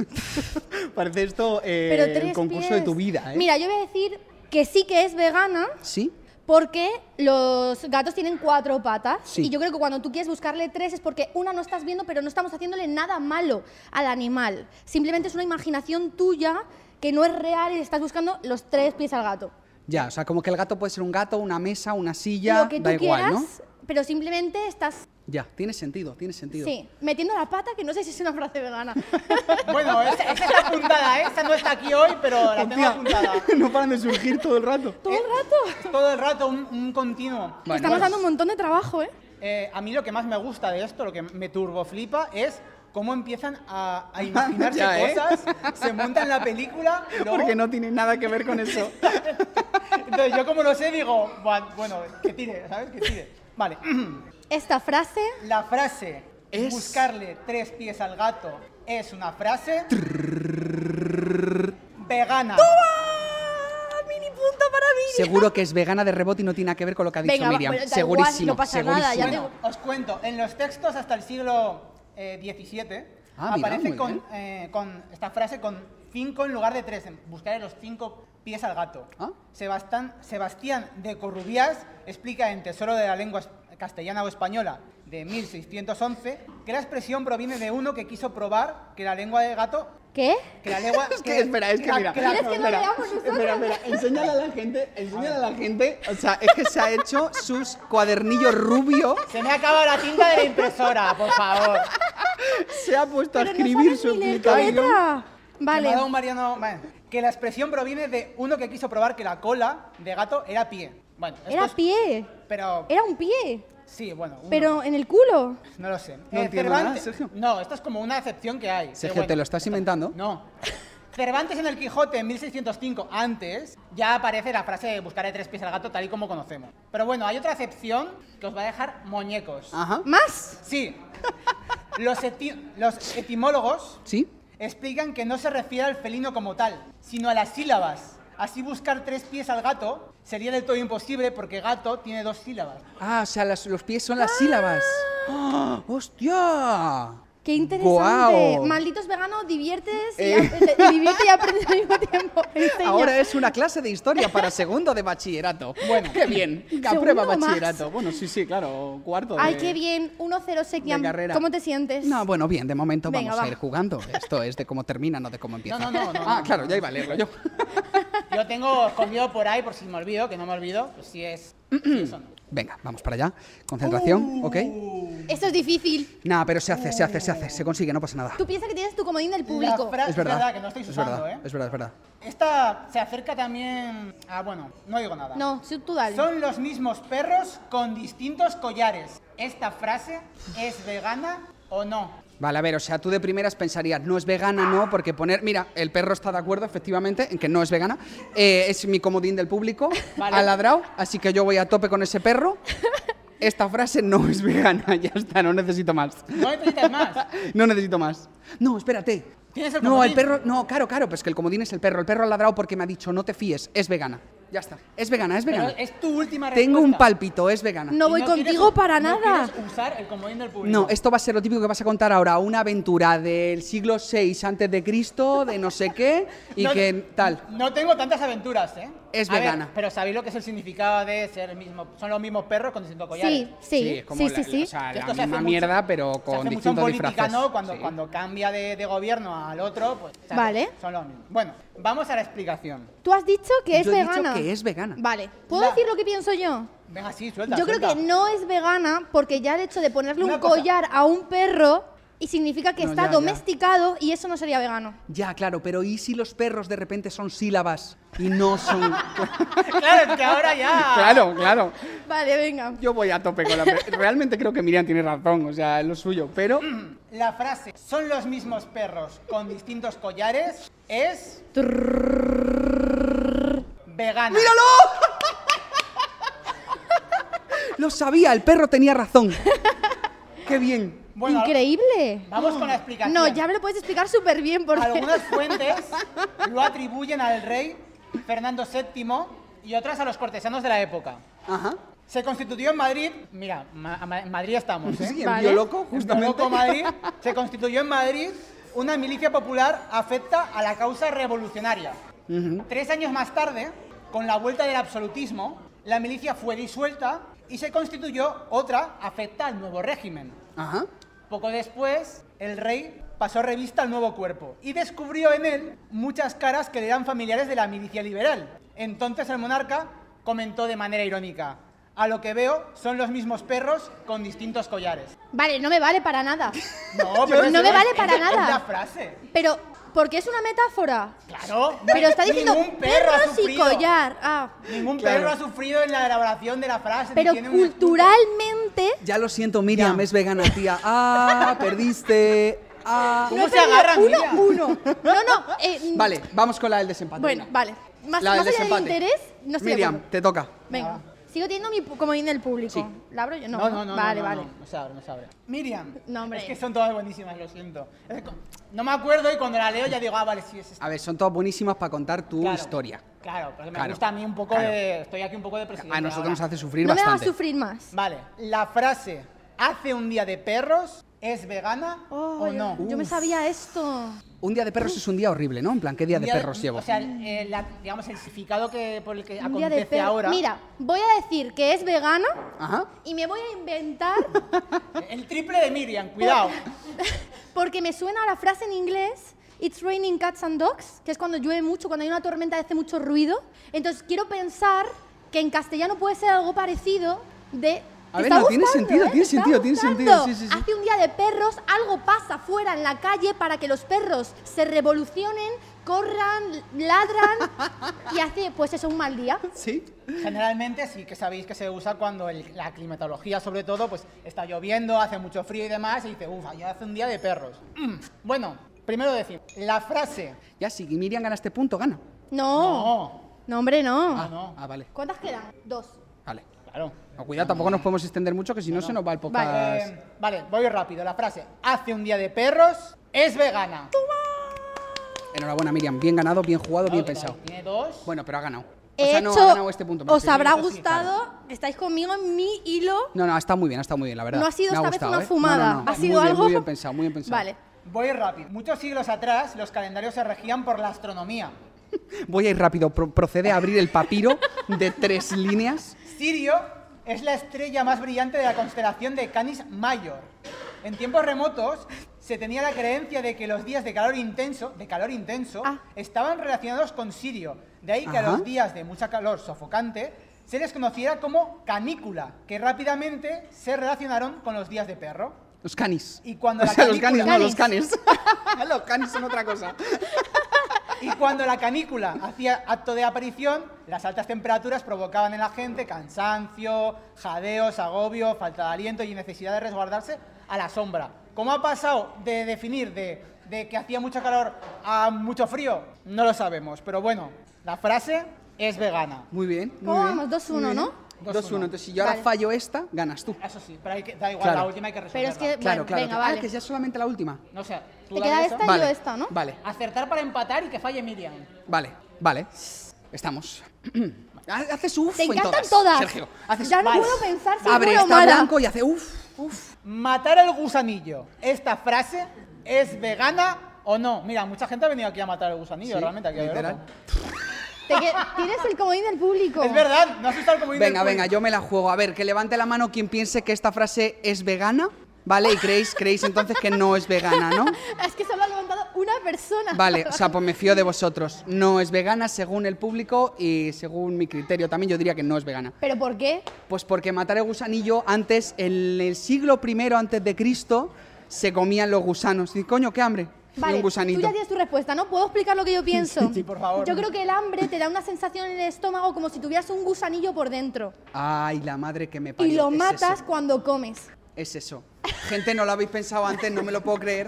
Parece esto eh, Pero el tres concurso pies. de tu vida, ¿eh? Mira, yo voy a decir que sí que es vegana ¿Sí? porque los gatos tienen cuatro patas. Sí. Y yo creo que cuando tú quieres buscarle tres es porque una no estás viendo, pero no estamos haciéndole nada malo al animal. Simplemente es una imaginación tuya que no es real y le estás buscando los tres pies al gato. Ya, o sea, como que el gato puede ser un gato, una mesa, una silla, Lo que tú da igual, quieras, ¿no? pero simplemente estás, Ya, tiene sentido, tiene sentido. sí, metiendo la pata, que no sé si es una frase vegana. Bueno, esa, esa está apuntada, ¿eh? Esa no está aquí hoy, pero la tengo Hostia, apuntada. no paran de surgir todo el rato. Todo el rato. Todo el rato, un, un continuo. Bueno, Estamos pues- dando un montón de trabajo, ¿eh? Eh, a mí lo que más me gusta de esto, lo que me turboflipa, es cómo empiezan a, a imaginarse Ya, ¿eh? cosas, se montan la película y luego... Porque no tiene nada que ver con eso. Entonces yo como lo sé digo, "Buah, bueno, que tire, ¿sabes? Que tire. Vale. Esta frase, La frase Es- buscarle tres pies al gato es una frase vegana. ¡ah, mini punto para mí! Seguro que es vegana de rebote y no tiene nada que ver con lo que ha dicho Venga, va, Miriam. bueno, da segurísimo, igual, no pasa nada, segurísimo. ya te- Bueno, os cuento, en los textos hasta el siglo eh, diecisiete Ah, mira, aparece muy con, bien. eh, con esta frase con cinco en lugar de tres, en buscarle los cinco pies al gato. Ah. Sebastián, Sebastián de Corrubias explica en Tesoro de la Lengua es- Castellana o Española de mil seiscientos once, que la expresión proviene de uno que quiso probar que la lengua de gato... ¿Qué? Que la lengua... Es que, espera, es que la- mira. la- ¿Quieres que lo espera, leamos nosotros? espera, espera, enséñale a la gente, enséñale a la gente, o sea, es que se ha hecho sus cuadernillos rubio, Se me ha acabado la tinta de la impresora, por favor. se ha puesto a Pero no escribir sabes su ni leer tu explicación. letra. Que me ha Vale. dado un Mariano... Bueno, que la expresión proviene de uno que quiso probar que la cola de gato era pie. Bueno, esto Era es- pie. Pero... Era un pie. Sí, bueno. uno. Pero en el culo. No lo sé. No entiendo nada, Sergio. No, esto es como una excepción que hay. Sergio, Pero bueno, ¿te lo estás inventando? No. Cervantes en el Quijote en mil seiscientos cinco, antes, ya aparece la frase de buscaré tres pies al gato tal y como conocemos. Pero bueno, hay otra excepción que os va a dejar muñecos. Ajá. ¿Más? Sí. Los, eti- los etimólogos ¿Sí? explican que no se refiere al felino como tal, sino a las sílabas. Así buscar tres pies al gato sería del todo imposible porque gato tiene dos sílabas. Ah, o sea, las- los pies son las sílabas. ¡Ah! ¡Hostia! Qué interesante. ¡Guau! Malditos veganos, diviertes y, Eh. ap- te- divierte y aprendes al mismo tiempo. Enseña. Ahora es una clase de historia para segundo de bachillerato. Bueno. Qué bien. Segundo Aprueba más. bachillerato. Bueno, sí, sí, claro. Cuarto de... Ay, qué bien. uno cero Sequiam. de carrera. ¿Cómo te sientes? No, bueno, bien, de momento Venga, vamos a va. ir jugando. Esto es de cómo termina, no de cómo empieza. No, no, no, no, ah, no, claro, no. ya iba a leerlo yo. Yo tengo escondido por ahí, por si me olvido, que no me olvido, pues si es... si eso no. Venga, vamos para allá. Concentración, ¿ok? Esto es difícil. Nah, pero se hace, se hace, se hace. Se consigue, no pasa nada. Tú piensas que tienes tu comodín del público. La fra- Es verdad. que no estáis es usando, verdad, ¿eh? es verdad, es verdad. Esta se acerca también a... Bueno, no digo nada. No, sí, tú dale. Son los mismos perros con distintos collares. ¿Esta frase es vegana o no? Vale, a ver, o sea, tú de primeras pensarías, no es vegana, no, porque poner... Mira, el perro está de acuerdo, efectivamente, en que no es vegana. Eh, es mi comodín del público. Vale. Ha ladrado, así que yo voy a tope con ese perro. Esta frase no es vegana, ya está, no necesito más. No necesitas más. No necesito más. No, espérate. ¿Tienes el No, comodín? el perro, no, claro, claro, pues que el comodín es el perro. El perro ha ladrado porque me ha dicho, no te fíes, es vegana. Ya está. Es vegana, es Pero vegana. es tu última respuesta. Tengo un palpito, es vegana. No Y voy quieres contigo u- para no nada. quieres usar el comodín del público. No, esto va a ser lo típico que vas a contar ahora, una aventura del siglo seis antes de Cristo, de no sé qué, y No- que tal. No tengo tantas aventuras, ¿eh? Es A ver, vegana. pero ¿sabéis lo que es el significado de ser el mismo? Son los mismos perros con distintos collares. Sí, sí, es como sí, la, sí, la- sí. o sea, Que la esto se hace misma mucho- mierda, pero se hace con mucho en distintos política, disfraces. ¿no? Cuando, Sí. cuando cambia de, de gobierno al otro, pues se hace- Vale. son los mismos. Bueno, vamos a la explicación. Tú has dicho que es Yo he dicho vegana. que es vegana. Vale. ¿Puedo La- decir lo que pienso yo? Venga, sí, suelta. Yo creo suelta. que no es vegana porque ya el hecho de ponerle Una un cosa. collar a un perro y significa que No, está ya, ya. domesticado y eso no sería vegano. Ya, claro, pero ¿y si los perros de repente son sílabas y no son...? Claro, es que ahora ya... Claro, claro. Vale, venga. Yo voy a tope con la... Realmente creo que Miriam tiene razón, o sea, es lo suyo, pero... La frase son los mismos perros con distintos collares es... Vegana. ¡Míralo! Lo sabía, el perro tenía razón. Qué bien. Bueno, Increíble. vamos con la explicación. No, ya me lo puedes explicar súper bien porque... Algunas fuentes lo atribuyen al rey Fernando séptimo y otras a los cortesanos de la época. Ajá. Se constituyó en Madrid, mira, ma- ma- en Madrid estamos, ¿eh? Sí, en Vale. Bioloco, En justamente. Bioloco, Madrid, se constituyó en Madrid una milicia popular afecta a la causa revolucionaria. Ujú. Tres años más tarde, con la vuelta del absolutismo, la milicia fue disuelta y se constituyó otra afecta al nuevo régimen. Ajá. Poco después, el rey pasó revista al nuevo cuerpo y descubrió en él muchas caras que le eran familiares de la milicia liberal. Entonces el monarca comentó de manera irónica: a lo que veo son los mismos perros con distintos collares. Vale, no me vale para nada. No, No eso me es- vale es para de- nada. Es la frase. Pero, porque es una metáfora. Claro. Pero está diciendo Ningún perro ha perros y sufrido. collar. Ah. Ningún Claro. perro ha sufrido en la elaboración de la frase. ni Pero tiene un escudo. culturalmente... Ya lo siento, Miriam, Ya. es vegana, tía. Ah, perdiste. Ah. ¿Cómo No se he perdido agarran, uno, Miriam? uno. No, no. eh, Vale, vamos con la del desempate. Bueno, venga. vale. Más, La del más allá del desempate. interés, no estoy de Miriam, acuerdo. te toca. Venga. Sigo teniendo mi pu- comodín del público. Sí. ¿La abro yo? No. No, no, no. Vale, no, no, vale. No, no se abre, no se abre. Miriam. No, hombre. Es que son todas buenísimas, lo siento. Es que co- no me acuerdo y cuando la leo ya digo, ah, vale, sí, es esta. A ver, son todas buenísimas para contar tu Claro, historia. Claro, porque me Claro, gusta a mí un poco claro. de... Estoy aquí un poco de presidente. A nosotros ahora. nos hace sufrir No me hagas bastante. sufrir más. Vale, la frase hace un día de perros ¿es vegana Oh, o yo, no? yo me sabía esto. Un día de perros es un día horrible, ¿no? En plan, ¿qué día de Día perros llevo? O sea, eh, la- digamos, el significado que, por el que Un día de acontece perro. ahora. Mira, voy a decir que es vegana Ajá. y me voy a inventar El triple de Miriam, cuidado. porque me suena la frase en inglés It's raining cats and dogs, que es cuando llueve mucho, cuando hay una tormenta hace mucho ruido. Entonces quiero pensar que en castellano puede ser algo parecido de... A ¿Te ver, está no, tiene gustando, sentido, eh? tiene ¿Te está sentido, tiene gustando? sentido, sí, sí, sí. Hace un día de perros, algo pasa fuera en la calle para que los perros se revolucionen, corran, ladran y hace, pues eso, un mal día. ¿Sí? Generalmente sí que sabéis que se usa cuando el- la climatología, sobre todo, pues está lloviendo, hace mucho frío y demás, y dice, uff, ya hace un día de perros. Mm. Bueno, primero decir, la frase... Ya, si Miriam gana este punto, gana. No, No, no, hombre, no. ah, no, Ah, vale, ¿Cuántas quedan? Dos. vale. claro. No, cuidado, tampoco nos podemos extender mucho, que si no, se nos va el podcast. Eh, vale, voy rápido. La frase, hace un día de perros, es vegana. Enhorabuena, Miriam. Bien ganado, bien jugado, bien No, que pensado. Tiene dos. Bueno, pero ha ganado. O He sea, no hecho- ha ganado este punto. me os refiero. habrá eso sí, gustado, estáis conmigo en mi hilo. No, no, está muy bien, está muy bien, la verdad. No ha sido Me esta vez gustado, una ¿eh? fumada, No, no, no. ha sido muy bien, algo... Muy bien pensado, muy bien pensado. Vale. Voy rápido. Muchos siglos atrás, los calendarios se regían por la astronomía. Voy a ir rápido. Pro- procede a abrir el papiro de tres líneas. Sirio es la estrella más brillante de la constelación de Canis Major. En tiempos remotos se tenía la creencia de que los días de calor intenso, de calor intenso, Ah. estaban relacionados con Sirio. De ahí que a Ajá. los días de mucha calor sofocante se les conociera como canícula, que rápidamente se relacionaron con los días de perro. Los canis. Y cuando O la sea, los canícula- canis, no, los canis. Los canis son otra cosa. Y cuando la canícula hacía acto de aparición, las altas temperaturas provocaban en la gente cansancio, jadeos, agobio, falta de aliento y necesidad de resguardarse a la sombra. ¿Cómo ha pasado de definir de, de que hacía mucho calor a mucho frío? No lo sabemos, pero bueno, la frase es vegana. Muy bien. Muy ¿Cómo bien, vamos? dos muy uno, bien. ¿no? dos dos uno. uno. Entonces, si yo ahora Vale. fallo esta, ganas tú. Eso sí, pero hay que, da igual, Claro. la última hay que Pero resolverla. es que, Claro, bueno, claro. venga, Ah, vale. que ya solamente la última. No sé, tú Te dale queda eso. esta y Vale. yo esta, ¿no? Vale, Acertar para empatar y que falle Miriam. vale, vale. Estamos. Haces uff Te en encantan todas, todas. Sergio. Haces Ya no Vale. puedo pensar si Abre, es buena o está mala. blanco y hace uff, uff. Matar al gusanillo. ¿Esta frase es vegana o no? Mira, mucha gente ha venido aquí a matar al gusanillo, Sí, realmente. Aquí a ver, literal. ojo. Te que- tienes el comodín del público. Es verdad, no has usado el comodín del Venga, venga, público. yo me la juego. A ver, que levante la mano quien piense que esta frase es vegana, ¿vale? Y creéis, creéis entonces que no es vegana, ¿no? Es que solo ha levantado una persona. Vale, o sea, pues me fío de vosotros. No es vegana según el público y según mi criterio también yo diría que no es vegana. ¿Pero por qué? Pues porque matar el gusanillo antes, en el siglo primero antes de Cristo, se comían los gusanos. Y coño, qué hambre. Y Vale, un tú gusanito. ya tienes tu respuesta, ¿no? ¿Puedo explicar lo que yo pienso? Sí, por favor. Yo creo que el hambre te da una sensación en el estómago como si tuvieras un gusanillo por dentro. Ay, la madre que me parió. Y lo es matas eso, cuando comes. es eso. Gente, no lo habéis pensado antes, no me lo puedo creer.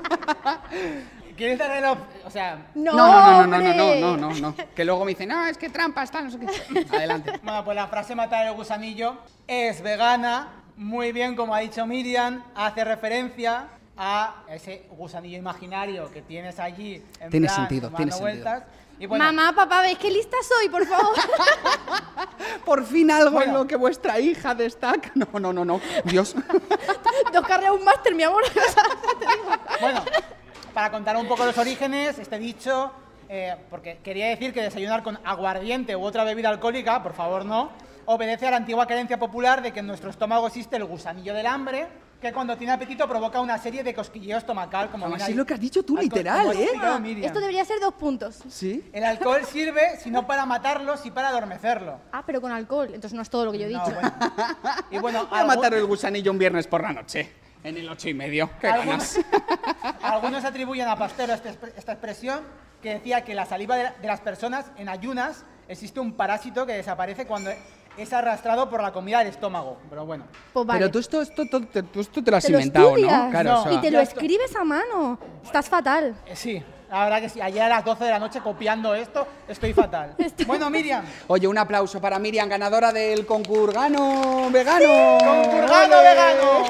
¿Quieres darle la op- O sea, No, No, no, no, no, no, hombre. no, no, no, no. Que luego me dicen, no, es que trampa, está, no sé qué. Adelante. bueno, pues la frase matar el gusanillo es vegana. Muy bien, como ha dicho Miriam, hace referencia a ese gusanillo imaginario que tienes allí. En Tiene plan, sentido, dando tiene sentido. vueltas. Y bueno, Mamá, papá, ¿ves qué lista soy, por favor? Por fin algo Bueno. en lo que vuestra hija destaca. No, no, no, no. Dios. Dos carreras, un máster, mi amor. Bueno, para contar un poco los orígenes, este dicho, eh, porque quería decir que desayunar con aguardiente u otra bebida alcohólica, por favor no, obedece a la antigua creencia popular de que en nuestro estómago existe el gusanillo del hambre, que cuando tiene apetito provoca una serie de cosquilleo estomacal. Como bien Así ha- lo que has dicho tú, como literal, ha ¿eh? explicado Miriam. Esto debería ser dos puntos. ¿Sí? El alcohol sirve, si no para matarlo, si para adormecerlo. Ah, pero con alcohol. Entonces no es todo lo que yo he No, dicho. bueno. Y bueno, Voy a algún- matar el gusanillo un viernes por la noche. En el ocho y medio. Qué Algunos, ganas. algunos atribuyen a Pasteur este- esta expresión que decía que la saliva de, de las personas en ayunas existe un parásito que desaparece cuando es arrastrado por la comida del estómago. Pero bueno, Pues vale. Pero tú esto, esto, tú, te- tú esto te lo has Te lo inventado, estudias. ¿no? Claro, No. o sea, Y te lo Ya está. escribes a mano. Estás fatal. eh, sí, la verdad que sí. Ayer a las doce de la noche copiando esto, estoy fatal. Bueno, Miriam, Oye, un aplauso para Miriam, ganadora del concurgano vegano. concurgano ¡Ole! vegano.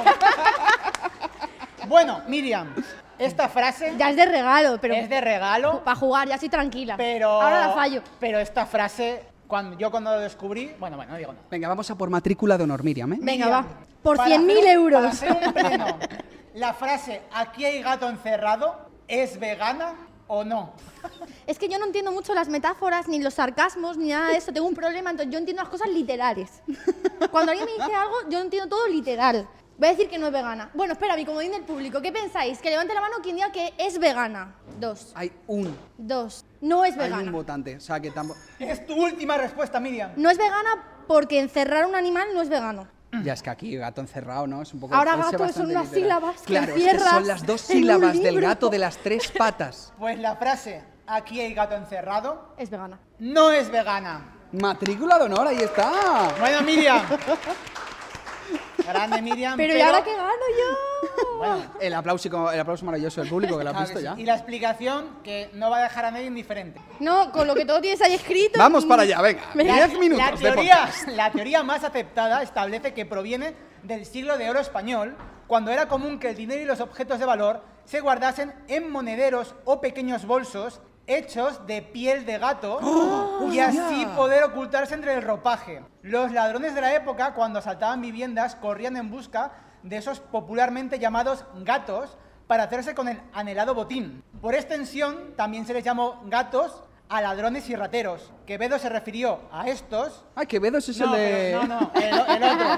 Bueno, Miriam, esta frase Ya es de regalo, pero es de regalo, para jugar, ya estoy tranquila. pero Ahora la fallo. Pero esta frase, cuando yo cuando lo descubrí, bueno, bueno, no digo nada. Venga, vamos a por matrícula de honor, Miriam, ¿eh? Venga, Miriam, va. Por para cien mil hacer un- euros. Para hacer un pleno ¿La frase "aquí hay gato encerrado" es vegana o no? Es que yo no entiendo mucho las metáforas, ni los sarcasmos, ni nada de eso. Tengo un problema, entonces yo entiendo las cosas literales. Cuando alguien me dice algo, yo entiendo todo literal. Voy a decir que no es vegana. Bueno, espera, mi comodín del público. ¿Qué pensáis? Que levante la mano quien diga que es vegana. Dos. Hay un, Dos. No es hay vegana. un votante. O sea, que tampoco... Es tu última respuesta, Miriam. No es vegana porque encerrar un animal no es vegano. Ya es que aquí gato encerrado, ¿no? Es un poco... Ahora puede ser gato son bastante unas literal. sílabas que Claro, es que encierras son las dos en un sílabas del libro. gato de las tres patas. Pues la frase "aquí hay gato encerrado" Es vegana. no es vegana. Matrícula de honor, ahí está. Bueno, Miriam. Grande, Miriam. Pero, ¿y ahora qué gano yo? Bueno, El aplauso, el aplauso maravilloso del público que lo ha claro visto que ya. sí. Y la explicación que no va a dejar a nadie indiferente. No, con lo que todo tienes ahí escrito. Vamos para allá, venga. Venga. Diez minutos La de teoría, podcast. la teoría más aceptada establece que proviene del siglo de oro español, cuando era común que el dinero y los objetos de valor se guardasen en monederos o pequeños bolsos hechos de piel de gato y así poder ocultarse entre el ropaje. Los ladrones de la época, cuando asaltaban viviendas, corrían en busca de esos popularmente llamados gatos para hacerse con el anhelado botín. Por extensión, también se les llamó gatos a ladrones y rateros. Quevedo se refirió a estos... Ay, Quevedo es No, el de... pero- no, no, el, el otro.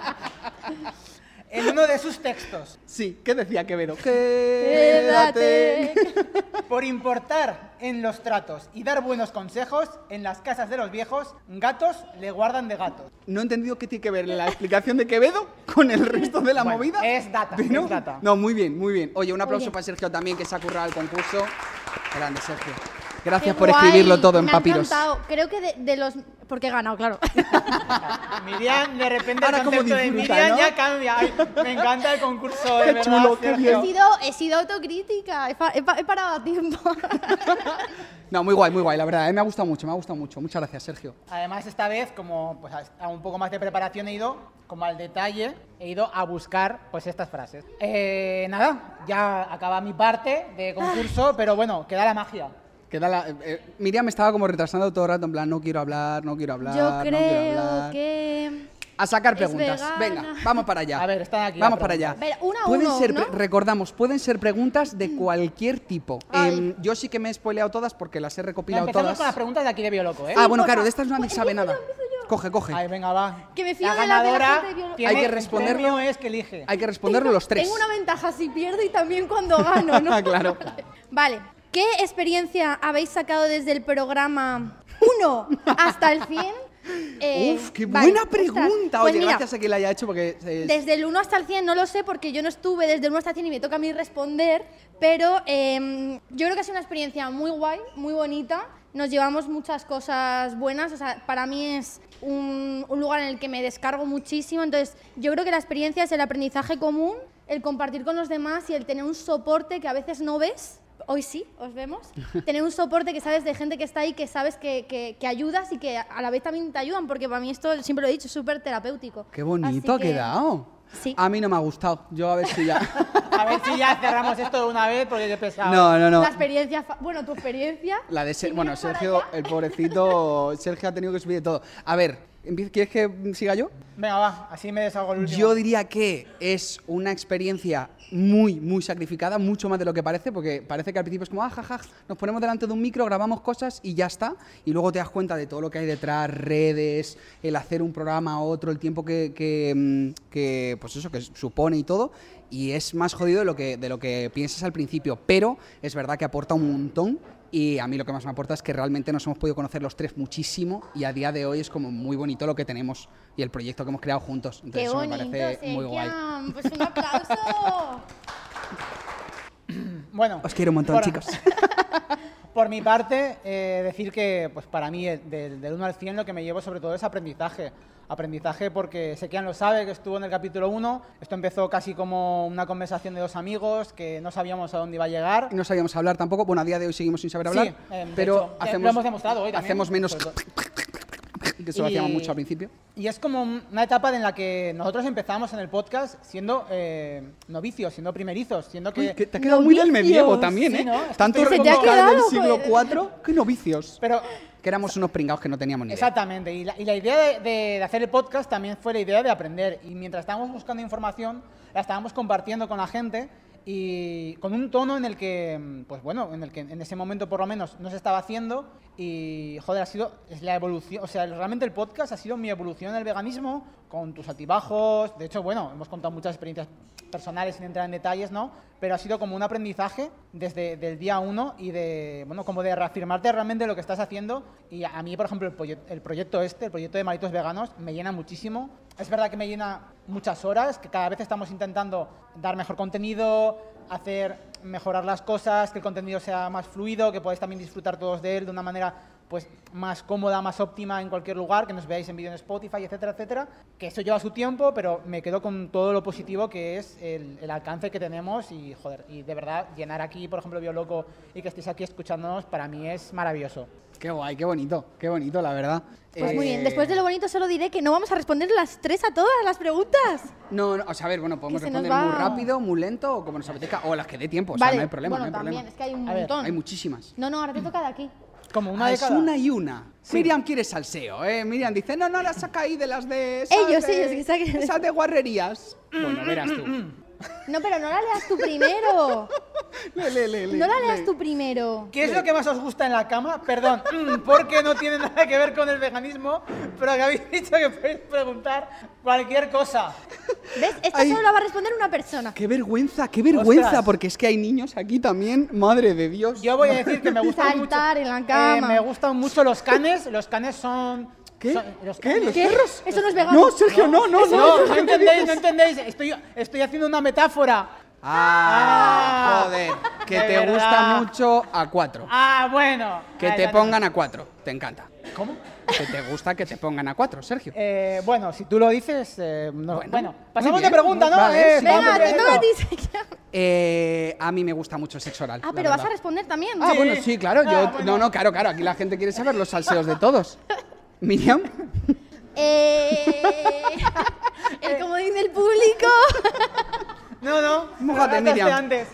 En uno de sus textos. Sí, ¿qué decía Quevedo? Quédate. Por importar en los tratos y dar buenos consejos, en las casas de los viejos, gatos le guardan de gatos. No he entendido qué tiene que ver la explicación de Quevedo con el resto de la Bueno, movida. es data, Pero- es data. No, muy bien, muy bien. Oye, un aplauso Oye. para Sergio también, que se ha currado el concurso. Grande, Sergio. Gracias Qué por guay, escribirlo todo en me ha papiros. encantado. Creo que de, de los... Porque he ganado, claro. Miriam, de repente Ahora el cómo concepto de disfruta, Miriam ¿no? ya cambia. Ay, me encanta el concurso, de Qué verdad, chulo, qué Sergio. he, sido, he sido autocrítica. He, pa- he pa- he parado a tiempo. No, muy guay, muy guay, la verdad. eh, Me ha gustado mucho, me ha gustado mucho. Muchas gracias, Sergio. Además, esta vez, como pues, a a un poco más de preparación, he ido como al detalle, he ido a buscar pues estas frases. Eh, nada, ya acaba mi parte de concurso, pero bueno, queda la magia. Queda la, eh, eh, Miriam me estaba como retrasando todo el rato, en plan, no quiero hablar, no quiero hablar, Yo no quiero creo hablar. que... A sacar es preguntas. vegana. Venga, vamos para allá. A ver, están aquí Vamos las para allá. preguntas. Ver, una a Pueden uno, ser, ¿no? pre- recordamos, pueden ser preguntas de cualquier tipo. Ay. Em, yo sí que me he spoileado todas porque las he No, recopilado empezamos todas. con las preguntas de aquí de Bioloco, ¿eh? Ah, bueno, porfa. claro, de estas nadie Pues sabe empiezo nada. yo, empiezo yo. Coge, coge. Ay, venga, va. Que me fío la de la- de la ganadora gente de Bioloco. tiene Hay que el responderlo. premio es que elige. Hay que responderlo Tengo- los tres. Tengo una ventaja si pierdo y también cuando gano, ¿no? Claro. Vale. ¿Qué experiencia habéis sacado desde el programa uno hasta el cien? Eh, Uf, qué vale, buena ostras. pregunta. Pues Oye, mira, gracias a quien la haya hecho porque... es- desde el uno hasta el cien no lo sé porque yo no estuve desde el uno hasta el cien y me toca a mí responder, pero eh, yo creo que ha sido una experiencia muy guay, muy bonita. Nos llevamos muchas cosas buenas, o sea, para mí es un, un lugar en el que me descargo muchísimo, entonces yo creo que la experiencia es el aprendizaje común, el compartir con los demás y el tener un soporte que a veces no ves. Hoy sí, os vemos. Tener un soporte que sabes de gente que está ahí, que sabes que, que, que ayudas y que a la vez también te ayudan, porque para mí esto, siempre lo he dicho, es súper terapéutico. Qué bonito Así ha que- quedado. Sí. A mí no me ha gustado. Yo a ver si ya... A ver si ya cerramos esto de una vez, porque he pesado. No, no, no. La experiencia, fa- bueno, tu experiencia. La de Ser- Si bueno, vienes para Sergio, allá. el pobrecito, Sergio ha tenido que subir de todo. A ver, empie- ¿quieres que siga yo? Venga, va, así me deshago el último. Yo diría que es una experiencia muy, muy sacrificada, mucho más de lo que parece, porque parece que al principio es como, ah, ja, ja, nos ponemos delante de un micro, grabamos cosas y ya está. Y luego te das cuenta de todo lo que hay detrás, redes, el hacer un programa, otro, el tiempo que, que, mm, que, pues eso, que supone y todo. Y es más jodido de lo que, de lo que piensas al principio, pero es verdad que aporta un montón. Y a mí lo que más me aporta es que realmente nos hemos podido conocer los tres muchísimo y a día de hoy es como muy bonito lo que tenemos y el proyecto que hemos creado juntos. Entonces Qué eso bonito, me parece muy guay. Sergian. Pues un aplauso. Bueno, Os quiero un montón, por- chicos. Por mi parte, eh, decir que pues para mí eh, del, del uno al cien lo que me llevo sobre todo es aprendizaje. Aprendizaje porque Sekian lo sabe, que estuvo en el capítulo uno. Esto empezó casi como una conversación de dos amigos que no sabíamos a dónde iba a llegar. No sabíamos hablar tampoco. Bueno, a día de hoy seguimos sin saber hablar. Sí, eh, de pero hecho, eh, hacemos, lo hemos demostrado hoy también. hacemos menos. Sobre todo. Que eso lo hacíamos mucho al principio. Y es como una etapa en la que nosotros empezamos en el podcast siendo eh, novicios, siendo primerizos, siendo que... Uy, que te ha quedado muy del Novicios, medievo también, sí, ¿eh? ¿no? Es que Tanto estoy- Se te ha remontar del quedado, siglo pues. cuatro, ¡qué novicios! Pero Que éramos unos pringados que no teníamos ni idea. exactamente, y la, y la idea de, de- de hacer el podcast también fue la idea de aprender. Y mientras estábamos buscando información, la estábamos compartiendo con la gente y con un tono en el que, pues bueno, en el que en ese momento por lo menos no se estaba haciendo. Y joder, ha sido es la evolución, o sea, realmente el podcast ha sido mi evolución en el veganismo, con tus altibajos. De hecho, bueno, hemos contado muchas experiencias personales sin entrar en detalles, ¿no? Pero ha sido como un aprendizaje desde el día uno y de, bueno, como de reafirmarte realmente lo que estás haciendo. Y a mí, por ejemplo, el, proye- el proyecto este, el proyecto de Malditos Veganos, me llena muchísimo. Es verdad que me llena muchas horas, que cada vez estamos intentando dar mejor contenido, hacer mejorar las cosas, que el contenido sea más fluido, que podáis también disfrutar todos de él de una manera pues más cómoda, más óptima en cualquier lugar, que nos veáis en vídeo en Spotify, etcétera, etcétera. Que eso lleva su tiempo, pero me quedo con todo lo positivo que es el, el alcance que tenemos y, joder, y de verdad, llenar aquí, por ejemplo, Bioloco y que estéis aquí escuchándonos, para mí es maravilloso. Qué guay, qué bonito, qué bonito, la verdad. Pues Eh, muy bien, después de lo bonito solo diré que no vamos a responder las tres a todas las preguntas. No, no, o sea, a ver, bueno, podemos Que se nos responder muy va. rápido, muy lento o como nos apetezca, o las que dé tiempo, o sea, Vale, no hay problema, bueno, no hay también, problema. es que hay un A ver, montón. Hay muchísimas. No, no, ahora te toca de aquí. Como una Ah, de es cada. una y una. Sí. Miriam quiere salseo, ¿eh? Miriam dice, no, no, las saca ahí de las de... esas Ellos, de- ellos, que saquen- Esas de guarrerías. Bueno, verás tú. No, pero no la leas tú primero. Le, le, le, le, No la leas le. tú primero. ¿Qué es lo que más os gusta en la cama? Perdón, mm, porque no tiene nada que ver con el veganismo, pero que habéis dicho que podéis preguntar cualquier cosa. ¿Ves? Esta Ay. solo la va a responder una persona. Qué vergüenza, qué vergüenza, Ostras. porque es que hay niños aquí también, madre de Dios. Yo voy a decir que me gustan Saltar mucho. en la cama. eh, me gustan mucho los canes. Los canes son. ¿Qué? son- los ¿Qué? canes. ¿Los ¿Qué? perros? Eso no es vegano. No, Sergio, no, no, no. No, eso no es- entendéis, no entendéis. Estoy, estoy haciendo una metáfora. Ah, Ah. joder, que De te verdad. gusta mucho a cuatro. Ah, bueno. Que Ah, te ya no. pongan a cuatro, te encanta. ¿Cómo? Que te gusta que te pongan a cuatro, Sergio. Eh, bueno, si tú lo dices. eh, no. Bueno, Bueno, muy pasamos bien, de pregunta, ¿no? vale, Eh, sí. vamos Venga, te directo. toca a ti, Sergio. Eh, a mí me gusta mucho el sexo oral. Ah, la pero vas verdad. a responder también. Ah, Sí. bueno, sí, claro. Yo, Ah, bueno. No, no, claro, claro. Aquí la gente quiere saber los salseos de todos. Miriam. Eh, el como dice el público. No, no. Mójate, trataste Miriam. antes.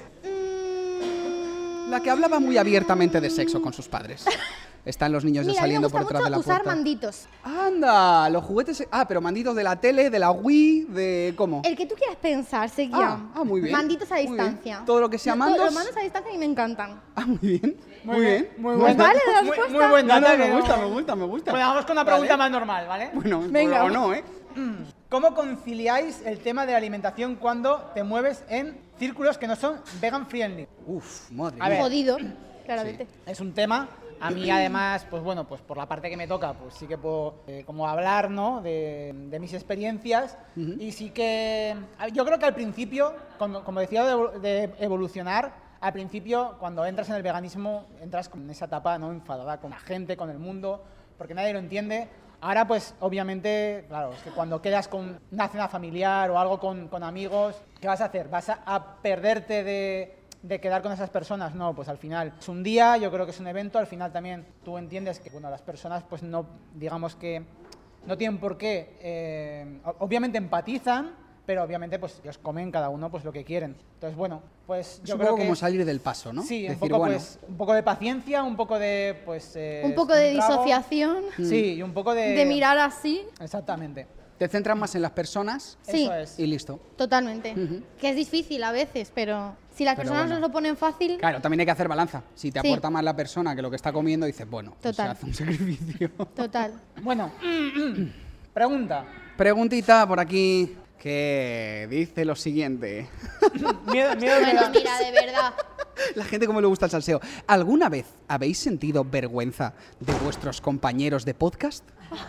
Mm, La que hablaba muy abiertamente de sexo con sus padres. Están los niños ya Mira, a mí me saliendo gusta por detrás mucho de la usar puerta. manditos. Anda, los juguetes. Ah, pero manditos de la tele, de la Wii, de. ¿Cómo? El que tú quieras pensar, Sergio. Ah, ah, muy bien. Manditos a Muy bien. distancia. Todo lo que sea No, to- mandos. Los mandos a distancia a mí me encantan. Ah, muy bien. Muy, bien. Muy Pues buena. vale, la muy, respuesta. muy buen No, no, dato, me que no- gusta, me gusta, me gusta. Bueno, vamos con una pregunta Vale. más normal, ¿vale? Bueno, Venga. o no, ¿eh? ¿Cómo conciliáis el tema de la alimentación cuando te mueves en círculos que no son vegan friendly? Uf, madre A mía. ver. Jodido, claramente. Es un tema, a mí además, pues bueno, pues por la parte que me toca, pues sí que puedo eh, como hablar, ¿no? De, de mis experiencias. Y sí que, a- yo creo que al principio, como, como decía de, evol- de evolucionar, al principio cuando entras en el veganismo, entras con esa etapa, ¿no? Enfadada con la gente, con el mundo, porque nadie lo entiende. Ahora, pues, obviamente, claro, es que cuando quedas con una cena familiar o algo con, con amigos, ¿qué vas a hacer? ¿Vas a, a perderte de, de quedar con esas personas? No, pues al final es un día, yo creo que es un evento, al final también tú entiendes que, bueno, las personas, pues no, digamos que no tienen por qué, eh, o- obviamente empatizan, pero obviamente, pues ellos comen cada uno pues lo que quieren. Entonces, bueno, pues Es yo un creo poco que como es- salir del paso, ¿no? Sí, un Decir, poco, bueno, pues, un poco de paciencia, un poco de, pues... eh, Un poco de un trago. disociación, Sí, y un poco de... de mirar así. Exactamente. te centras más en las personas Sí. Eso es. y listo. Totalmente. Ujú. Que es difícil a veces, pero si las Pero personas bueno. nos lo ponen fácil, Claro, también hay que hacer balanza. Si te Sí. aporta más la persona que lo que está comiendo, dices, bueno, pues se Total. hace un sacrificio. total. Bueno, pregunta. Preguntita por aquí que dice lo siguiente. Miedo, miedo me Bueno, da. mira, de verdad. La gente como le gusta el salseo. ¿Alguna vez habéis sentido vergüenza de vuestros compañeros de podcast?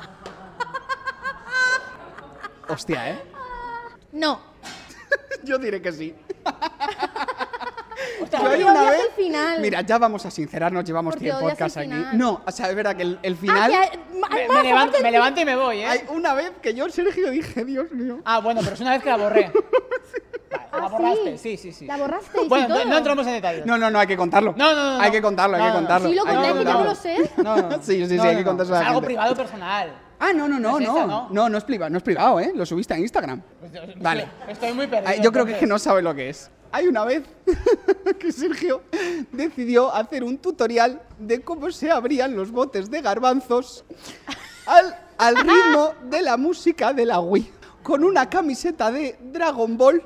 Hostia, ¿eh? No. Yo diré que sí. Hostia, Porque Yo hay una odias vez- el final. Mira, ya vamos a sincerarnos, llevamos Porque cien odias podcasts el aquí. final. No, o sea, es verdad que el, el Ah, final... que hay- hay Me, más, me aparte levanto, del me levanto y me voy, ¿eh? Hay una vez que yo, Sergio, dije, Dios mío. Ah, bueno, pero es una vez que la borré. Vale, Ah, ¿la ¿sí? borraste? Sí, sí, sí. ¿La borrasteis y Bueno, no, todo? no entramos en detalles. No, no, no, hay que contarlo. No, no, no, no. Hay que contarlo, hay No, que no, no. contarlo. Sí, lo hay conté, que que yo no contarlo. lo sé. No, no, no. Sí, sí, sí, No, hay no, que no. contárselo a Es la algo gente. privado personal. Ah, no, no, no, ¿No es no. esa, no, no? no, es privado, no es privado, ¿eh? Lo subiste a Instagram. Pues yo- Vale. Estoy muy perdido. Ah, Yo creo que es que entonces. no sabe lo que es. Hay una vez que Sergio decidió hacer un tutorial de cómo se abrían los botes de garbanzos al, al ritmo de la música de la Wii, con una camiseta de Dragon Ball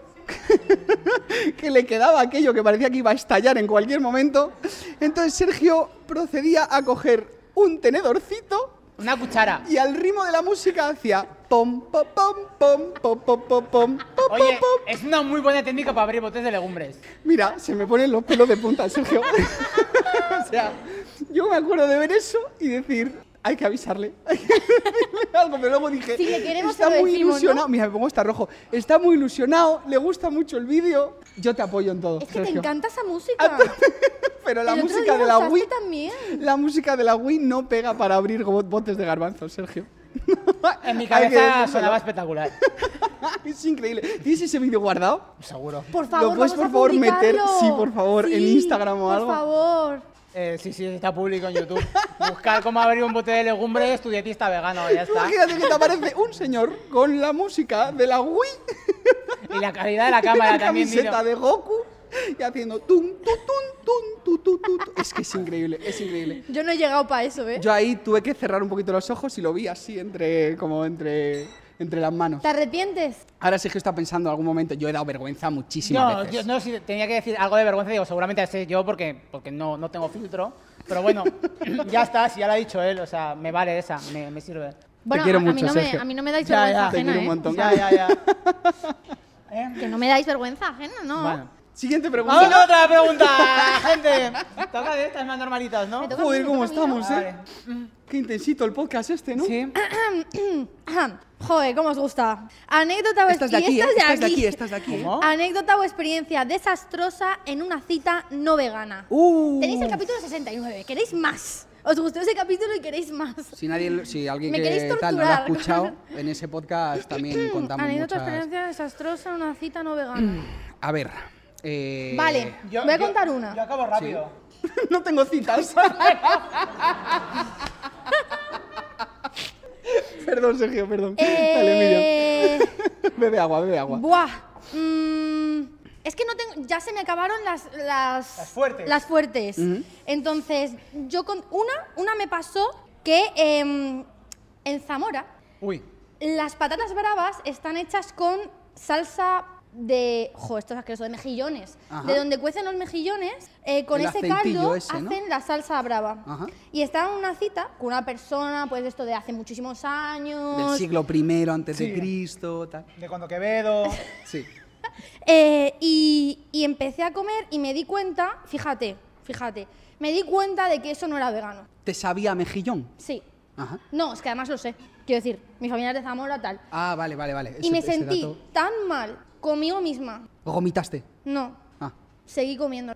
que le quedaba aquello que parecía que iba a estallar en cualquier momento. Entonces Sergio procedía a coger un tenedorcito Una cuchara. y al ritmo de la música hacía pom pom pom pom pom pom pom pom pom Oye, pom. es una muy buena técnica para abrir botes de legumbres. Mira, se me ponen los pelos de punta, Sergio. O sea, yo me acuerdo de ver eso y decir, hay que avisarle, hay que decirle algo, pero luego dije, Si le queremos, está se lo muy decimos, ilusionado, ¿no? mira, me pongo hasta rojo, está muy ilusionado, le gusta mucho el vídeo, yo te apoyo en todo, Es que te Sergio. encanta esa música. Pero la El otro música día de la usaste Wii, también. la música de la Wii no pega para abrir go- botes de garbanzos, Sergio. En mi Hay que cabeza decírselo. sonaba espectacular. Es increíble. ¿Tienes ese vídeo guardado? Seguro. Por favor, ¿Lo puedes, vamos por a favor, meter? publicarlo. Sí, por favor, en Sí, Instagram o algo. Por favor. Eh, sí, sí, está público en YouTube. Buscar cómo abrir un bote de legumbres, tu dietista vegano, ya está. Imagínate que te aparece un señor con la música de la Wii, Y la calidad de la cámara la también, camiseta Dino. de Goku y haciendo tum, tu, tum, tum, tu, tu, tu, tu. Es que es increíble, es increíble. Yo no he llegado para eso, ¿eh? Yo ahí tuve que cerrar un poquito los ojos y lo vi así entre, como entre, entre las manos. ¿Te arrepientes? Ahora Sergio está pensando en algún momento, yo he dado vergüenza muchísimas No, veces. yo, no, si tenía que decir algo de vergüenza, digo, seguramente sé yo porque, porque no, no tengo filtro. Pero bueno, ya está, si ya lo ha dicho él, o sea, me vale esa, me, me sirve. Bueno, quiero a, a mí mucho, no me, Sergio. a mí no me dais Ya, vergüenza ya. Te ajena, quiero un ¿eh? montón. Ya, ya, ya. ¿Eh? Que no me dais vergüenza ajena, ¿no? Bueno. Siguiente pregunta. Vamos a otra pregunta, gente. Toca de estas más normalitas, ¿no? Me toca a Joder, mí, ¿cómo me toca a mí, estamos, ¿no? eh? Qué intensito el podcast este, ¿no? Sí. Ajá. Joder, ¿cómo os gusta? Anécdota o Estás de aquí, y ¿eh? estás de Estás de aquí. aquí, estás de aquí. ¿eh? ¿Cómo? Anécdota o experiencia desastrosa en una cita no vegana. Uh. Tenéis el capítulo sesenta y nueve. ¿Queréis más? ¿Os gustó ese capítulo y queréis más? Si nadie, si alguien Me que queréis tal no lo ha torturar. escuchado, en ese podcast también contamos Anécdota o muchas... experiencia desastrosa en una cita no vegana. A ver, eh... Vale, Yo- voy a yo- contar una. Yo acabo rápido. no tengo citas. Perdón, Sergio, perdón. Dale, Eh... Miriam. Bebe agua, bebe agua. Buah. mm, es que no tengo. Ya se me acabaron las. Las, Las fuertes. Las fuertes. Entonces, yo con. Una, una me pasó que em, en Zamora Uy. las patatas bravas están hechas con salsa de. Jo, esto es asqueroso, de mejillones. Ajá. De donde cuecen los mejillones, eh, con El ese aceitillo caldo ese, ¿no? hacen la salsa brava. Ajá. Y estaba en una cita con una persona, pues esto de hace muchísimos años. Del siglo primero antes Sí. de Cristo, tal. De cuando Quevedo. Sí. Eh, y, y empecé a comer y me di cuenta, fíjate, fíjate, me di cuenta de que eso no era vegano. ¿Te sabía mejillón? Sí. Ajá. No, es que además lo sé. Quiero decir, mi familia es de Zamora, tal. Ah, vale, vale, vale. y Ese- me ese sentí dato- tan mal conmigo misma. ¿Vomitaste? No, Ah. seguí comiendo.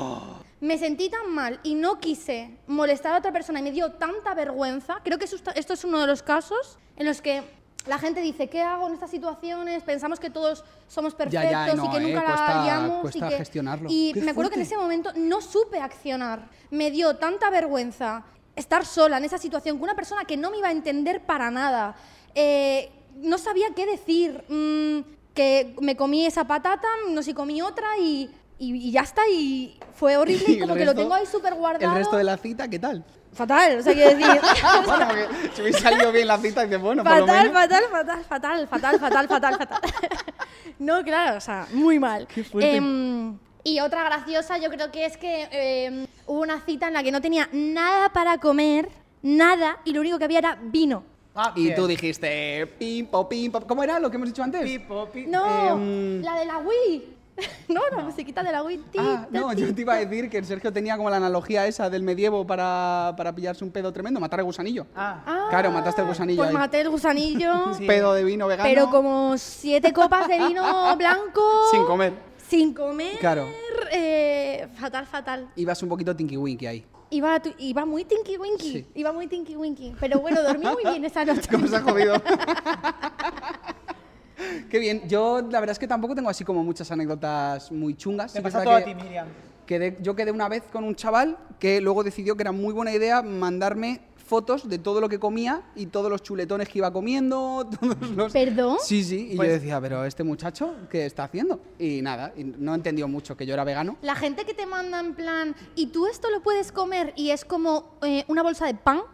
Me sentí tan mal y no quise molestar a otra persona y me dio tanta vergüenza. Creo que eso está- esto es uno de los casos en los que la gente dice, ¿qué hago en estas situaciones? Pensamos que todos somos perfectos Ya, ya, no, y que eh, nunca cuesta- la liamos. cuesta y que... gestionarlo. Y Qué me acuerdo que en fuerte. ese momento no supe accionar. Me dio tanta vergüenza estar sola en esa situación con una persona que no me iba a entender para nada. Eh, no sabía qué decir. mm, que me comí esa patata, no sé si comí otra y, y, y ya está. Y fue horrible ¿Y y el como que lo resto? tengo ahí súper guardado. ¿El resto de la cita qué tal? Fatal, o sea, quiero decir... Bueno, porque si hubiese salido bien la cita, dices, bueno, por lo Fatal, menos... fatal, fatal, fatal, fatal, fatal, fatal, fatal. No, claro, o sea, muy mal. Qué fuerte. Em, y otra graciosa yo creo que es que em, hubo una cita en la que no tenía nada para comer, nada, y lo único que había era vino. Ah, Y bien. tú dijiste, pim, po, pim, po. ¿Cómo era lo que hemos dicho antes? Pipo, pi- No, Em, la de la Wii. No, la musiquita de la Wii. Ti, Ah, ta, no, ti, yo te iba a ta. decir que el Sergio tenía como la analogía esa del medievo para, para pillarse un pedo tremendo, matar el gusanillo. Ah. Ah, Claro, mataste el gusanillo Pues ahí. maté el gusanillo, Un pedo de vino vegano. pero como siete copas de vino blanco. Sin comer. Sin comer. Claro. eh, fatal, fatal. Ibas un poquito tinky winky ahí. Iba, tu- iba muy tinky winky. Sí. Iba muy tinky winky. Pero bueno, dormí muy bien esa noche. ¿Cómo se ha jodido? Qué bien. Yo la verdad es que tampoco tengo así como muchas anécdotas muy chungas. Sí Te que es pasa verdad todo a que- ti, Miriam. quedé, yo quedé una vez con un chaval que luego decidió que era muy buena idea mandarme fotos de todo lo que comía y todos los chuletones que iba comiendo, todos los... ¿Perdón? Sí, sí, y Pues- yo decía, pero este muchacho, ¿qué está haciendo? Y nada, y no entendió mucho que yo era vegano. La gente que te manda en plan, ¿y tú esto lo puedes comer? Y es como eh, una bolsa de pan.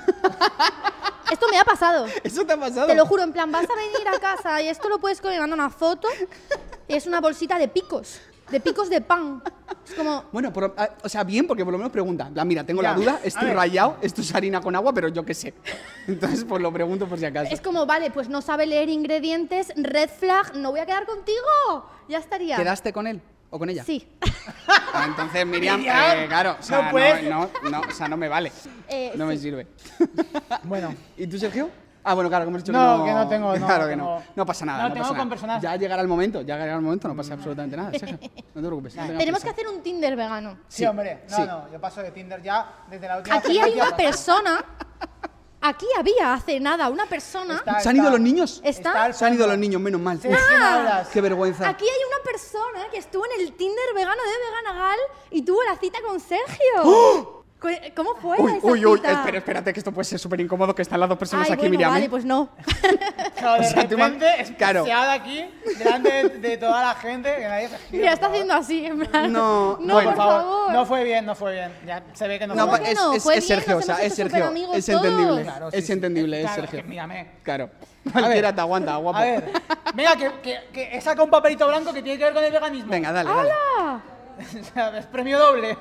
Esto me ha pasado. ¿Eso te ha pasado? Te lo juro, en plan, vas a venir a casa y esto lo puedes comer, manda una foto y es una bolsita de picos, de picos de pan. Es como, Bueno, por- ah, o sea, bien, porque por lo menos pregunta. En plan, mira, tengo Ya. la duda, A estoy ver. rayado, esto es harina con agua, pero yo qué sé. Entonces, pues lo pregunto por si acaso. es como, vale, pues no sabe leer ingredientes, red flag, no voy a quedar contigo. Ya estaría. ¿Quedaste con él o con ella? Sí. Ah, entonces, Miriam, Miriam, eh, claro, o sea, no puedes. no, no, no, o sea, no me vale. Eh, No me sí. sirve. Bueno. ¿Y tú, Sergio? Ah, bueno, claro, como has dicho No, que no... que no tengo, no, Claro que tengo- no. No pasa nada, No, no, tengo pasa con nada. personas. Ya llegará el momento, ya llegará el momento, no pasa absolutamente nada, Sergio. No te preocupes. no tengas Tenemos que prisa. hacer un Tinder vegano. Sí, Sí, hombre. No, sí. no, yo paso de Tinder ya desde la última Aquí hay experiencia una pasada. persona, aquí había hace nada una persona. Está- ¿Se han ido está- los niños? ¿Está? al Se han ido fondo. los niños, menos mal. Sí, Uf, sí, no hablas. qué vergüenza. Aquí hay una persona que estuvo en el Tinder vegano de Veganagal y tuvo la cita con Sergio. Cu- ¿Cómo fue ¡Oh! Uy, esa uy, uy, cita? espera, espérate, que esto puede ser súper incómodo, que están las dos personas Ay, aquí, bueno, Miriam. vale, ¿eh? pues no. Claro, de O sea, tú me- repente, claro. especial aquí, delante de, de toda la gente, que nadie se gira, Mira, por está favor. haciendo así, en plan. No, no, bueno, por Por favor. No fue bien, no fue bien. Ya se ve que no, No, fue pa- bien. ¿Por qué es, no? es- Fue es bien, Sergio, nos o sea, hemos es hecho Sergio. superamigos Es todos. entendible. Claro, sí, es sí. entendible, es Claro, Sergio. que mírame. Claro. Cualquiera te aguanta, guapo. A ver, venga, que, que, que he sacado un papelito blanco que tiene que ver con el veganismo. Venga, dale, dale. ¡Hala! O sea, es premio doble.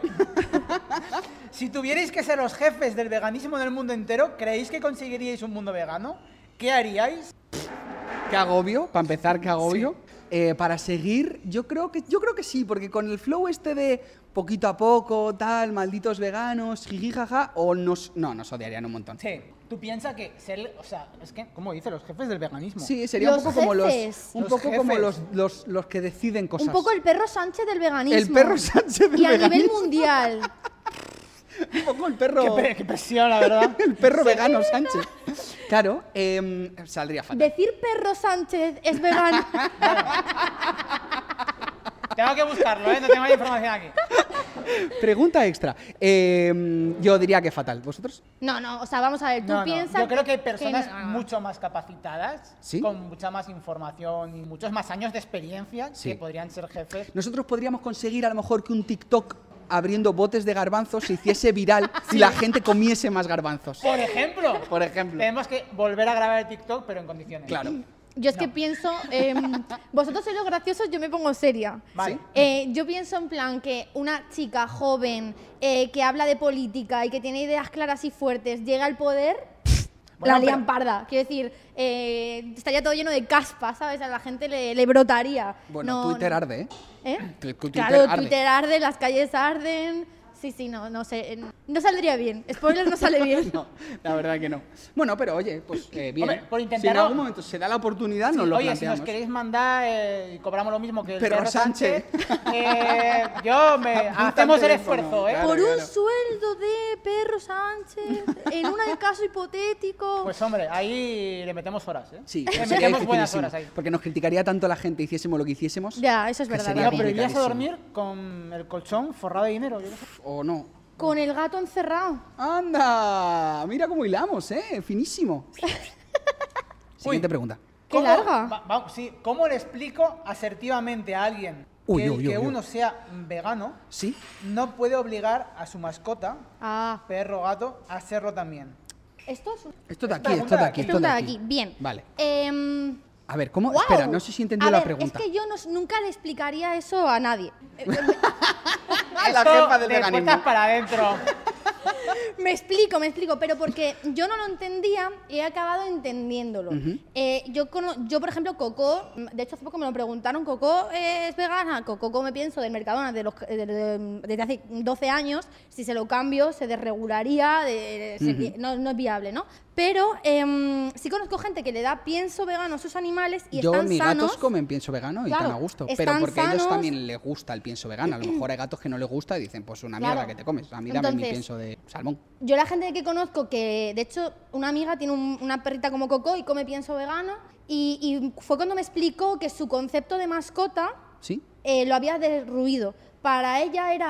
Si tuvierais que ser los jefes del veganismo en el mundo entero, ¿creéis que conseguiríais un mundo vegano? ¿Qué haríais? Qué agobio, para empezar, qué agobio. Eh, para seguir, yo creo que yo creo que sí, porque con el flow este de poquito a poco, tal, malditos veganos, jiji, jaja, o nos, no, nos odiarían un montón. Sí, tú piensas que ser, o sea, es que, ¿cómo dice? Los jefes del veganismo. Sí, sería Los un poco como los, jefes. un Los poco como jefes. los, los, los que deciden cosas. Un poco el perro Sánchez del veganismo. El perro Sánchez del Y a nivel veganismo. mundial. Un poco el perro, Qué, pe- qué presión, la verdad. el perro vegano Sánchez. Claro, em, saldría fatal. Decir perro Sánchez es vegano. Tengo que buscarlo, ¿eh? No tengo la información aquí. Pregunta extra. Em, yo diría que fatal. ¿Vosotros? No, no, o sea, vamos a ver, tú No, no, piensas. yo creo que hay personas no, no. mucho más capacitadas, ¿Sí? con mucha más información y muchos más años de experiencia Sí. que podrían ser jefes. Nosotros podríamos conseguir a lo mejor que un TikTok abriendo botes de garbanzos se hiciese viral y la gente comiese más garbanzos. Por ejemplo, Por ejemplo. tenemos que volver a grabar el TikTok, pero en condiciones. Claro. Yo es que No. pienso, em, vosotros sois los graciosos, yo me pongo seria. Vale. Eh, yo pienso en plan que una chica joven eh, que habla de política y que tiene ideas claras y fuertes llega al poder, Bueno, la lían pero- parda. Quiero decir, eh, estaría todo lleno de caspa, ¿sabes? A la gente le, le brotaría. Bueno, No- Twitter arde, ¿eh? ¿Eh? Tu- tu Twitter claro, arde. Twitter arde, las calles arden. Sí, sí, no, no sé. eh, No saldría bien. Spoiler, no sale bien. No, la verdad que no. Bueno, pero oye, pues eh, bien. Hombre, por si en intentarlo- algún momento se da la oportunidad, nos lo Oye, si planteamos. nos queréis mandar eh, y cobramos lo mismo que el Perro perro, Sánchez. eh, yo me Apunta hacemos el el teléfono, esfuerzo, ¿eh? claro. Por un claro. sueldo de Perro Sánchez, en un caso hipotético. Pues hombre, ahí le metemos horas, ¿eh? Sí, le sería metemos buenas dificilísimo, horas ahí. Porque nos criticaría tanto la gente hiciésemos lo que hiciésemos. Ya, eso es Que verdad. sería No, también. pero irías a complicadísimo. dormir con el colchón forrado de dinero. Yo qué sé. O no. Con el gato encerrado. ¡Anda! Mira cómo hilamos, ¿eh? Finísimo. Siguiente pregunta. ¡Qué ¿Cómo- larga! va- va- sí, ¿cómo le explico asertivamente a alguien Uy, que, uy, el que uy, uy. uno sea vegano ¿Sí? no puede obligar a su mascota, Ah, perro o gato, a serlo también? esto es. Esto de aquí, Pregunta esto de de aquí, aquí. esto de Pregunta de aquí. aquí. Bien. Vale. Em, A ver, ¿cómo? ¡guau! Espera, no sé si he entendido A la ver, pregunta. Es que yo no- nunca le explicaría eso a nadie. Eh, eh, La Esto jefa del de veganismo. puertas para adentro. Me explico, me explico, pero porque yo no lo entendía y he acabado entendiéndolo. Eh, yo, cono- yo, por ejemplo, Coco, de hecho hace poco me lo preguntaron, ¿Coco es vegana? Coco come pienso del Mercadona de los, de- de- desde hace doce años, si se lo cambio se desregularía, de- se- no, no es viable, ¿no? Pero em, sí conozco gente que le da pienso vegano a sus animales y Yo, están mis sanos. gatos comen pienso vegano y Claro, tan a gusto. Pero están porque a ellos sanos. también les gusta el pienso vegano. A lo mejor hay gatos que no les gusta y dicen, pues una mierda Claro. que te comes. A mí dame mi Entonces, pienso de salmón. Yo la gente que conozco que, de hecho, una amiga tiene un- una perrita como Coco y come pienso vegano y, y fue cuando me explicó que su concepto de mascota ¿Sí? eh, lo había derruido. Para ella era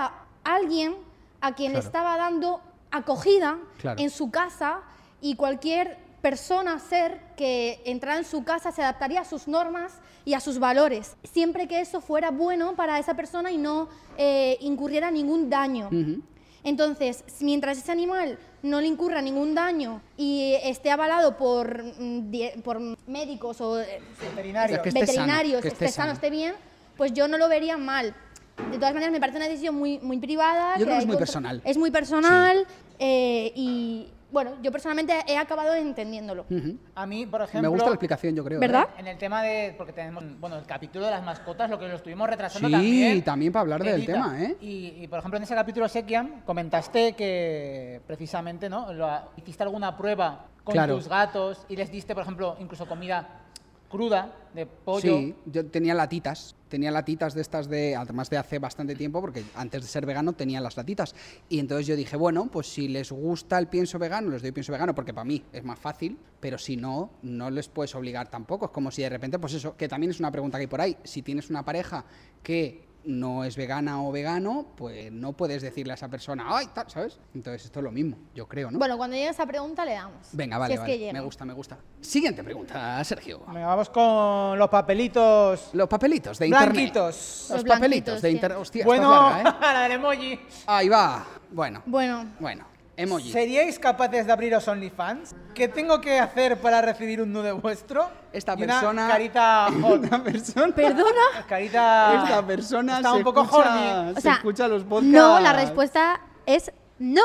alguien a quien Claro. le estaba dando acogida Claro. en su casa, y cualquier persona, ser que entrara en su casa se adaptaría a sus normas y a sus valores, siempre que eso fuera bueno para esa persona y no eh, incurriera ningún daño. Ujú. Entonces, mientras ese animal no le incurra ningún daño y esté avalado por, mm, die- por médicos o eh, Veterinario. Que esté sano, veterinarios, que esté esté sano, sano. esté bien, pues yo no lo vería mal. De todas maneras, me parece una decisión muy, muy privada. Yo creo que es hay muy contra- personal. Es muy personal eh, y, bueno, yo personalmente he acabado entendiéndolo. Ujú. A mí, por ejemplo... Me gusta la explicación, yo creo. ¿eh? ¿Verdad? En el tema de... Porque tenemos, bueno, el capítulo de las mascotas, lo que lo estuvimos retrasando Sí, también. también para hablar del telita. tema, ¿eh? Y, y, por ejemplo, en ese capítulo Sekiam comentaste que precisamente, ¿no? Lo, hiciste alguna prueba con Claro. tus gatos y les diste, por ejemplo, incluso comida cruda, de pollo. Sí, yo tenía latitas, tenía latitas de estas de, además de hace bastante tiempo, porque antes de ser vegano tenía las latitas. Y entonces yo dije, bueno, pues si les gusta el pienso vegano, les doy pienso vegano, porque para mí es más fácil, pero si no, no les puedes obligar tampoco. Es como si de repente, pues eso, que también es una pregunta que hay por ahí, si tienes una pareja que no es vegana o vegano, pues no puedes decirle a esa persona, ay, tal, ¿sabes? Entonces esto es lo mismo, yo creo, ¿no? Bueno, cuando llegue esa pregunta le damos. Venga, si vale, es vale, que llega. me gusta, me gusta. Siguiente pregunta, Sergio. Venga, vamos con los papelitos Los papelitos de internet. blanquitos. Los Los papelitos blanquitos, de sí. internet. Hostia, Bueno, esta es larga, ¿eh? la del emoji. Ahí va. Bueno, Bueno, bueno. Emoji. ¿Seríais capaces de abriros OnlyFans? ¿Qué tengo que hacer para recibir un nude vuestro? Esta Y una persona- carita hot. Esta persona. ¿perdona? Carita... Esta persona Está se un poco escucha, horny. O se sea, escucha los podcasts. no, la respuesta es no.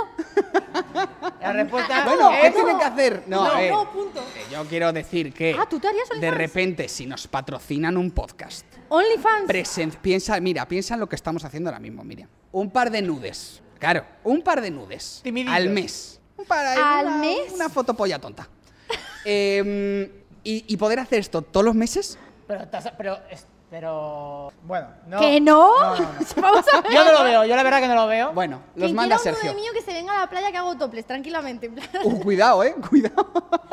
La respuesta Bueno, ¿qué es... tienen que hacer? No, No, a ver, no, punto. eh, yo quiero decir que Ah, ¿tú te harías de OnlyFans? repente si nos patrocinan un podcast, OnlyFans. presen- piensa, mira, piensa en lo que estamos haciendo ahora mismo, Miriam. Un par de nudes. Claro, un par de nudes Timiditos. al mes. Un par ahí, ¿Al una, mes? Una foto polla tonta. Eh, y, y poder hacer esto todos los meses. Pero, estás- pero, es- pero... Bueno, no. ¿Que no? No, no, no. Vamos a ver. Yo no lo veo, yo la verdad que no lo veo. Bueno, los Quien manda quiera un Sergio. nude mío que se venga a la playa que hago toples, tranquilamente. en plan. Uh, cuidado, eh, cuidado.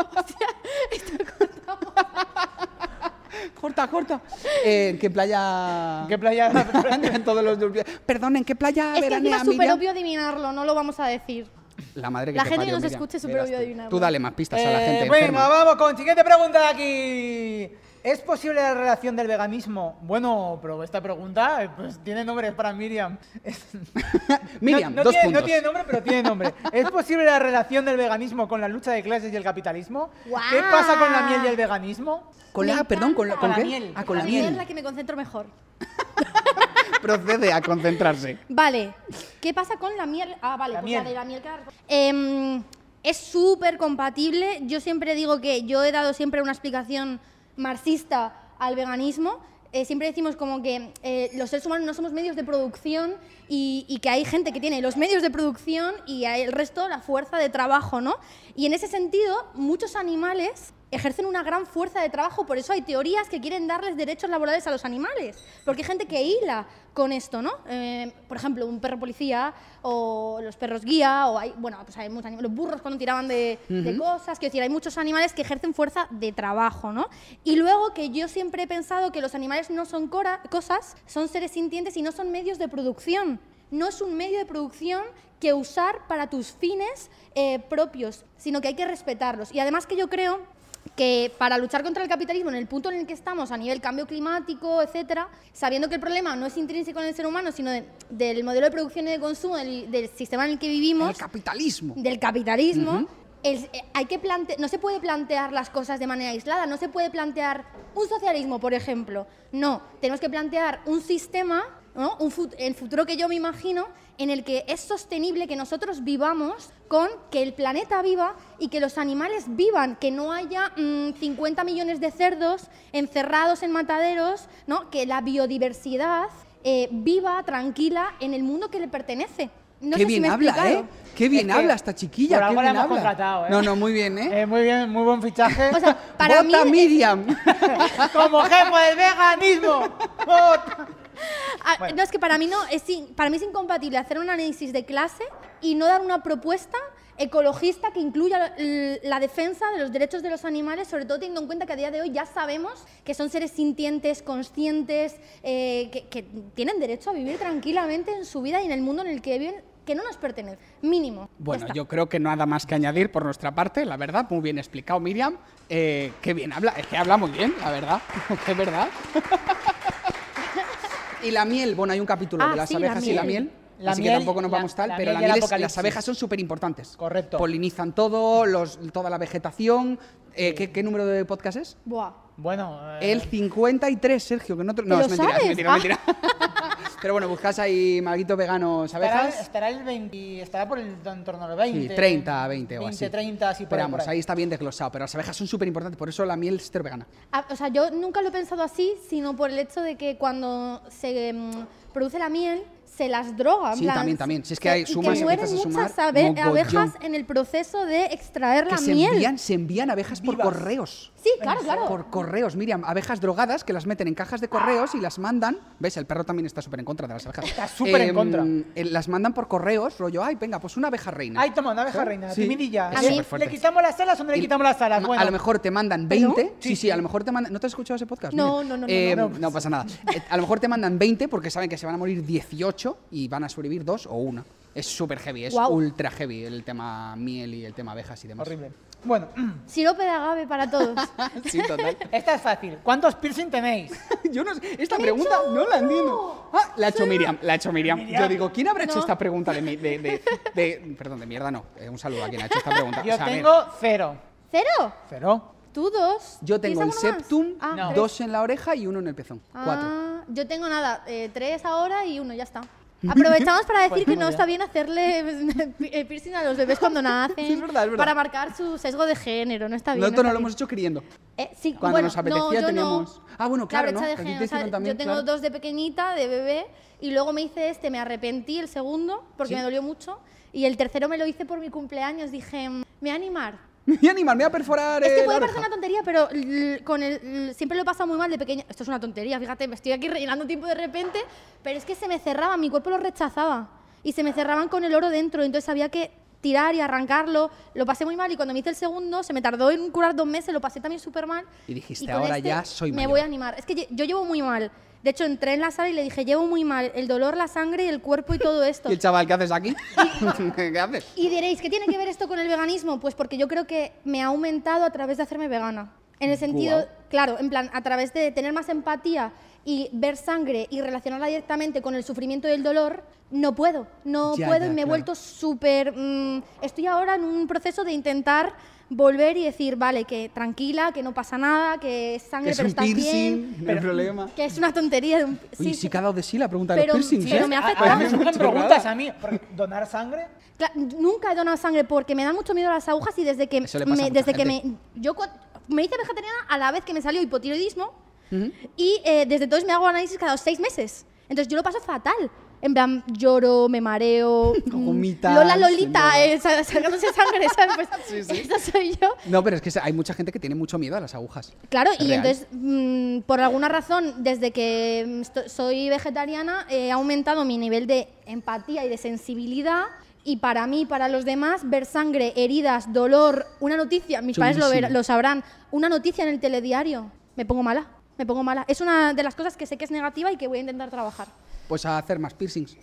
Corta, corta. Eh, ¿En qué playa? ¿En qué playa? En todos los Perdón, ¿en qué playa Es que encima veranea es súper Miriam? obvio adivinarlo, no lo vamos a decir. La madre que La te gente que parió, nos Miriam. escuche es súper Verás obvio tú. adivinarlo. Tú dale más pistas a la Eh, gente venga, enferma. vamos con siguiente pregunta de aquí. ¿Es posible la relación del veganismo? Bueno, pero esta pregunta eh, pues, tiene nombre es para Miriam. Es- Miriam, no, no dos tiene, puntos. no tiene nombre, pero tiene nombre. ¿Es posible la relación del veganismo con la lucha de clases y el capitalismo? ¡Guau! ¿Qué pasa con la miel y el veganismo? Con Me la, perdón, con, la, encanta. ¿con Con la qué? miel. Ah, con la A mí miel. es la que me concentro mejor. Procede a concentrarse. Vale, ¿qué pasa con la miel? Ah, vale, La pues miel. la de la miel que ahora- Em, es súper compatible. Yo siempre digo que yo he dado siempre una explicación marxista al veganismo. Eh, siempre decimos como que eh, los seres humanos no somos medios de producción y, y que hay gente que tiene los medios de producción y hay el resto la fuerza de trabajo, ¿no? Y en ese sentido, muchos animales ejercen una gran fuerza de trabajo, por eso hay teorías que quieren darles derechos laborales a los animales, porque hay gente que hila con esto, ¿no? Eh, por ejemplo, un perro policía o los perros guía, o hay, bueno, pues hay muchos animales, los burros cuando tiraban de, de cosas, quiero decir, hay muchos animales que ejercen fuerza de trabajo, ¿no? Y luego que yo siempre he pensado que los animales no son cora- cosas, son seres sintientes y no son medios de producción. No es un medio de producción que usar para tus fines eh, propios, sino que hay que respetarlos. Y además que yo creo que para luchar contra el capitalismo en el punto en el que estamos a nivel cambio climático, etcétera, sabiendo que el problema no es intrínseco en el ser humano, sino de- del modelo de producción y de consumo, del, del sistema en el que vivimos, El capitalismo. del capitalismo, Ujú. el- eh, hay que plante- no se puede plantear las cosas de manera aislada, no se puede plantear un socialismo, por ejemplo. No, tenemos que plantear un sistema, ¿no? un fut- el futuro que yo me imagino, en el que es sostenible que nosotros vivamos con que el planeta viva y que los animales vivan, que no haya mm, cincuenta millones de cerdos encerrados en mataderos, ¿no? Que la biodiversidad eh, viva tranquila en el mundo que le pertenece. No Qué sé si bien me he habla, explicado. ¿eh? Qué bien Es que habla esta chiquilla. por Qué algo la bien hemos habla. contratado, ¿eh? No, no, muy bien, ¿eh? Eh, muy bien, muy buen fichaje. O sea, para ¡Vota mí, Miriam! Como jefe del veganismo. ¡Vota! Ah, Bueno. no, es que para mí no, es in- para mí es incompatible hacer un análisis de clase y no dar una propuesta ecologista que incluya la defensa de los derechos de los animales, sobre todo teniendo en cuenta que a día de hoy ya sabemos que son seres sintientes, conscientes, eh, que, que tienen derecho a vivir tranquilamente en su vida y en el mundo en el que viven, que no nos pertenece, mínimo. Bueno, yo creo que nada más que añadir por nuestra parte, la verdad, muy bien explicado Miriam, eh, qué bien habla, es que habla muy bien, la verdad, es verdad. Y la miel, bueno, hay un capítulo ah, de las sí, abejas la y la miel, La así miel, que tampoco nos la- vamos tal, la pero miel la y el miel es, apocalipsis. las abejas son súper importantes. Correcto. Polinizan todo, los, toda la vegetación. Eh, ¿qué, ¿Qué número de podcast es? Buah. Bueno, eh, El cincuenta y tres, Sergio, que no... te- ¿Te No, lo es mentira, es sabes? mentira, Ah. es mentira. Pero bueno, buscáis ahí Maguito Veganos estará, Abejas. estará el veinte, estará por el en torno al veinte. Sí, treinta, veinte o así. veinte, treinta, así por Pero ahí, por vamos, ahí. ahí está bien desglosado. Pero las abejas son súper importantes, por eso la miel es ser vegana. Ah, o sea, yo nunca lo he pensado así, sino por el hecho de que cuando se mm, produce la miel, se las droga. en Sí, plan, también, también. Si es que se- hay y sumas y que mueren empiezas a muchas sumar, abe- mogollón. abejas en el proceso de extraer Que la se miel. envían, se envían abejas por Vivas. correos. Sí, claro, claro. Por correos, Miriam, abejas drogadas que las meten en cajas de correos y las mandan. ¿Ves? El perro también está súper en contra de las abejas. Está súper en contra. eh, Las mandan por correos, rollo, ay, venga, pues una abeja reina. Ay, toma, una abeja ¿Sabes? reina, Sí. timidilla. Es A mí- súper fuerte. ¿Le quitamos las alas o no le Y- quitamos las alas? Bueno, A lo mejor te mandan veinte. ¿Pero? Sí, Sí, sí, sí. a lo mejor te mandan. ¿No te has escuchado ese podcast? No, Miriam? no, no, no, Eh, no. no pasa nada. Eh, A lo mejor te mandan veinte porque saben que se van a morir dieciocho y van a sobrevivir dos o una. Es súper heavy, es Guau. ultra heavy el tema miel y el tema abejas y demás. horrible. Bueno, Sirope de agave para todos. Sí, total. esta es fácil. ¿Cuántos piercing tenéis? Yo no sé, esta ¿Qué he pregunta hecho? no la entiendo. Ah, la ha hecho Miriam, la ha hecho Miriam. Miriam. Yo digo, ¿quién habrá hecho No. esta pregunta de, mi- de, de, de- perdón, de mierda no. Eh, un saludo a quien ha hecho esta pregunta. Yo O sea, a ver, tengo cero. ¿Cero? ¿Cero? ¿Tú dos? yo tengo el ¿Tienes alguno más? septum, Ah, No. tres. dos en la oreja y uno en el pezón. Cuatro. Ah, yo tengo nada, eh, tres ahora y uno, ya está. Aprovechamos para decir Pues que muy no bien. está bien hacerle eh, piercing a los bebés cuando nacen. Sí, es verdad, es verdad. Para marcar su sesgo de género, no está bien. Nosotros no no está lo bien. hemos hecho queriendo. Eh, sí, Cuando bueno, nos apetecía no, yo teníamos- no. Ah, bueno, claro, La brecha ¿no? de Que a ti género, te o sea, hicieron también, yo tengo claro. dos de pequeñita, de bebé, y luego me hice este, me arrepentí el segundo, porque ¿Sí? me dolió mucho, y el tercero me lo hice por mi cumpleaños, dije, "Mm, me voy a animar". Me voy a animar, me voy a perforar Es eh, que la puede oreja. parecer una tontería, pero l- con el, l- siempre lo he pasado muy mal de pequeña. Esto es una tontería, fíjate, me estoy aquí rellenando tiempo de repente, pero es que se me cerraba, mi cuerpo lo rechazaba y se me cerraban con el oro dentro, entonces había que tirar y arrancarlo. Lo pasé muy mal y cuando me hice el segundo, se me tardó en curar dos meses, lo pasé también súper mal. Y dijiste, con "Ahora este ya soy Me mayor". voy a animar. Es que lle- yo llevo muy mal. De hecho, entré en la sala y le dije, llevo muy mal el dolor, la sangre, el cuerpo y todo esto. ¿Y el chaval qué haces aquí? ¿Qué haces? Y diréis, ¿qué tiene que ver esto con el veganismo? Pues porque yo creo que me ha aumentado a través de hacerme vegana. En el sentido, Guau. claro, en plan, a través de tener más empatía y ver sangre y relacionarla directamente con el sufrimiento y el dolor, no puedo, no Ya, puedo ya, y me he claro. vuelto súper... mm, estoy ahora en un proceso de intentar volver y decir, vale, que tranquila, que no pasa nada, que es Que sangre, es pero un estás bien, piercing, no hay problema. que es una tontería. De un, Uy, sí, sí que ha dado de sí la pregunta de Pero- los piercings, pero ¿eh? me ha A- afectado. a mí me surgen Chorrada. preguntas a mí. porque ¿Donar sangre? Cla- nunca he donado sangre porque me da mucho miedo las agujas y desde que Eso le pasa a me, mucha desde que gente. me yo cu- me hice vegetariana a la vez que me salió hipotiroidismo y eh, desde entonces me hago análisis cada seis meses. Entonces yo lo paso fatal. En plan, lloro, me mareo. mm, Gomitas, Lola Lolita, no. eh, sa- sacándose sangre, ¿sabes? Pues, Sí, sí. Eso soy yo. No, pero es que hay mucha gente que tiene mucho miedo a las agujas. Claro, Es y real. entonces, mm, por alguna razón, desde que mm, esto- soy vegetariana, he aumentado mi nivel de empatía y de sensibilidad. Y para mí, para los demás, ver sangre, heridas, dolor, una noticia, mis padres lo, ver- Chulísimo. lo sabrán, una noticia en el telediario, me pongo mala, me pongo mala. Es una de las cosas que sé que es negativa y que voy a intentar trabajar. Pues a hacer más piercings.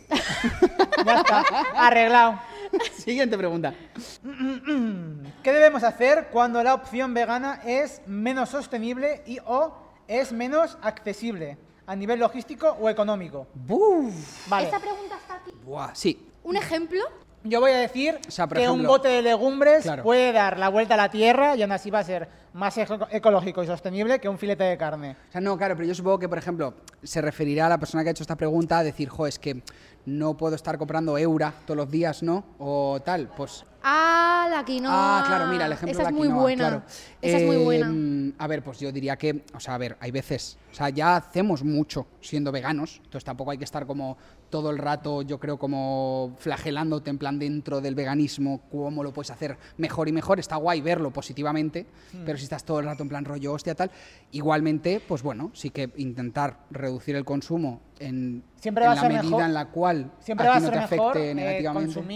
Ya está, arreglado. Siguiente pregunta. ¿Qué debemos hacer cuando la opción vegana es menos sostenible y o es menos accesible a nivel logístico o económico? Buf. Vale. Esta pregunta está aquí. Buah, sí. ¿Un ejemplo? Yo voy a decir O sea, por que un ejemplo- bote de legumbres Claro. puede dar la vuelta a la tierra y aún así va a ser más eco- ecológico y sostenible que un filete de carne. O sea, no, claro, pero yo supongo que, por ejemplo, se referirá a la persona que ha hecho esta pregunta a decir, jo, es que no puedo estar comprando Eura todos los días, ¿no? O tal, pues... Ah, la quinoa. Ah, claro, mira, el ejemplo Esa de es la muy quinoa, buena. claro. Esa es muy Eh, buena. A ver, pues yo diría que, o sea, a ver, hay veces, o sea, ya hacemos mucho siendo veganos, entonces tampoco hay que estar como todo el rato, yo creo, como flagelándote en plan dentro del veganismo, cómo lo puedes hacer mejor y mejor. Está guay verlo positivamente, Hmm. pero si estás todo el rato en plan rollo hostia tal, igualmente, pues bueno, sí que intentar reducir el consumo en, Siempre en va a la ser medida mejor- en la cual Siempre a va ti a no ser te mejor afecte eh, negativamente. consumir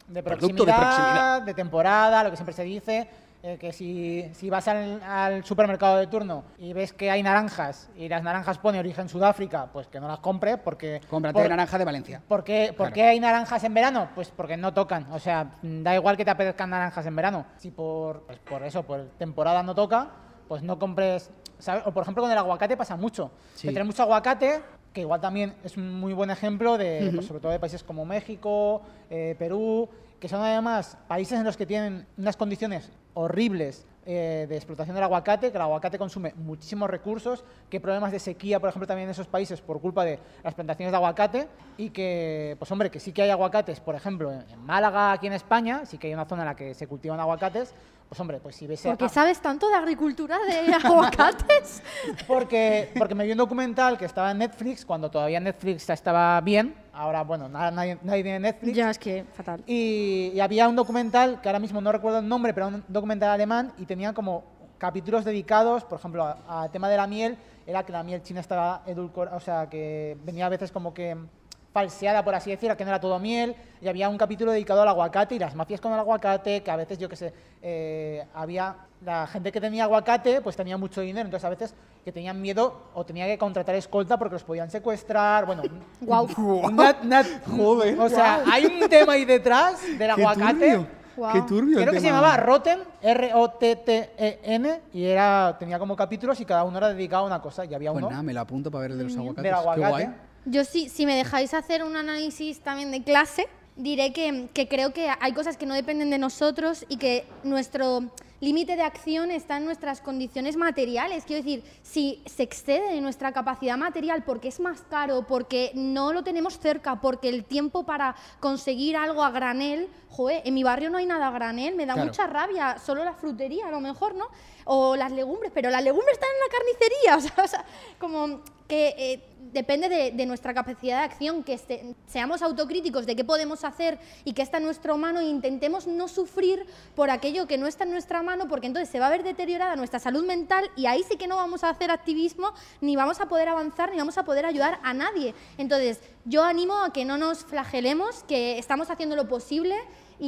de Producto proximidad, de proximidad. de temporada, lo que siempre se dice. Eh, que si, si vas al, al supermercado de turno y ves que hay naranjas y las naranjas pone origen Sudáfrica, pues que no las compres porque... Cómprate por- naranja de Valencia. ¿Por qué, por Claro. qué hay naranjas en verano? Pues porque no tocan. O sea, da igual que te apetezcan naranjas en verano. Si por, pues por eso, por temporada no toca, pues no compres... ¿sabes? O por ejemplo con el aguacate pasa mucho. Sí. Que tenemos mucho aguacate, que igual también es un muy buen ejemplo de, pues, sobre todo de países como México, eh, Perú, que son además países en los que tienen unas condiciones horribles eh, de explotación del aguacate, que el aguacate consume muchísimos recursos, que hay problemas de sequía, por ejemplo, también en esos países por culpa de las plantaciones de aguacate y que, pues hombre, que sí que hay aguacates, por ejemplo, en, en Málaga, aquí en España, sí que hay una zona en la que se cultivan aguacates, pues hombre, pues si ves... ¿Por qué ah, sabes tanto de agricultura de aguacates? porque, porque me vi un documental que estaba en Netflix, cuando todavía Netflix estaba bien, ahora, bueno, nada- nadie, nadie tiene Netflix. Ya, es que fatal. Y, y había un documental, que ahora mismo no recuerdo el nombre, pero era un documental alemán, y tenía como capítulos dedicados, por ejemplo, al tema de la miel, era que la miel china estaba edulcorada, o sea, que venía a veces como que falseada, por así decirlo, que no era todo miel, y había un capítulo dedicado al aguacate y las mafias con el aguacate, que a veces, yo qué sé, eh, había la gente que tenía aguacate, pues tenía mucho dinero, entonces a veces que tenían miedo o tenía que contratar escolta porque los podían secuestrar, bueno... Guau. nat- nat- Joder. O sea, hay un tema ahí detrás del aguacate. Guau. Qué turbio. Creo el que se tema. llamaba Rotten, R O T T E N, y era, tenía como capítulos y cada uno era dedicado a una cosa, y había Pues uno nada, me lo apunto para ver el de los aguacates. del Qué aguacate. guay. Yo sí, si me dejáis hacer un análisis también de clase, diré que, que creo que hay cosas que no dependen de nosotros y que nuestro límite de acción está en nuestras condiciones materiales. Quiero decir, si se excede de nuestra capacidad material porque es más caro, porque no lo tenemos cerca, porque el tiempo para conseguir algo a granel, joder, en mi barrio no hay nada a granel, me da Claro. mucha rabia, solo la frutería a lo mejor, ¿no? O las legumbres, pero las legumbres están en la carnicería, o sea, o sea, como que eh, depende de, de nuestra capacidad de acción, que este- seamos autocríticos de qué podemos hacer y qué está en nuestra mano e intentemos no sufrir por aquello que no está en nuestra mano, porque entonces se va a ver deteriorada nuestra salud mental y ahí sí que no vamos a hacer activismo, ni vamos a poder avanzar, ni vamos a poder ayudar a nadie. Entonces, yo animo a que no nos flagelemos, que estamos haciendo lo posible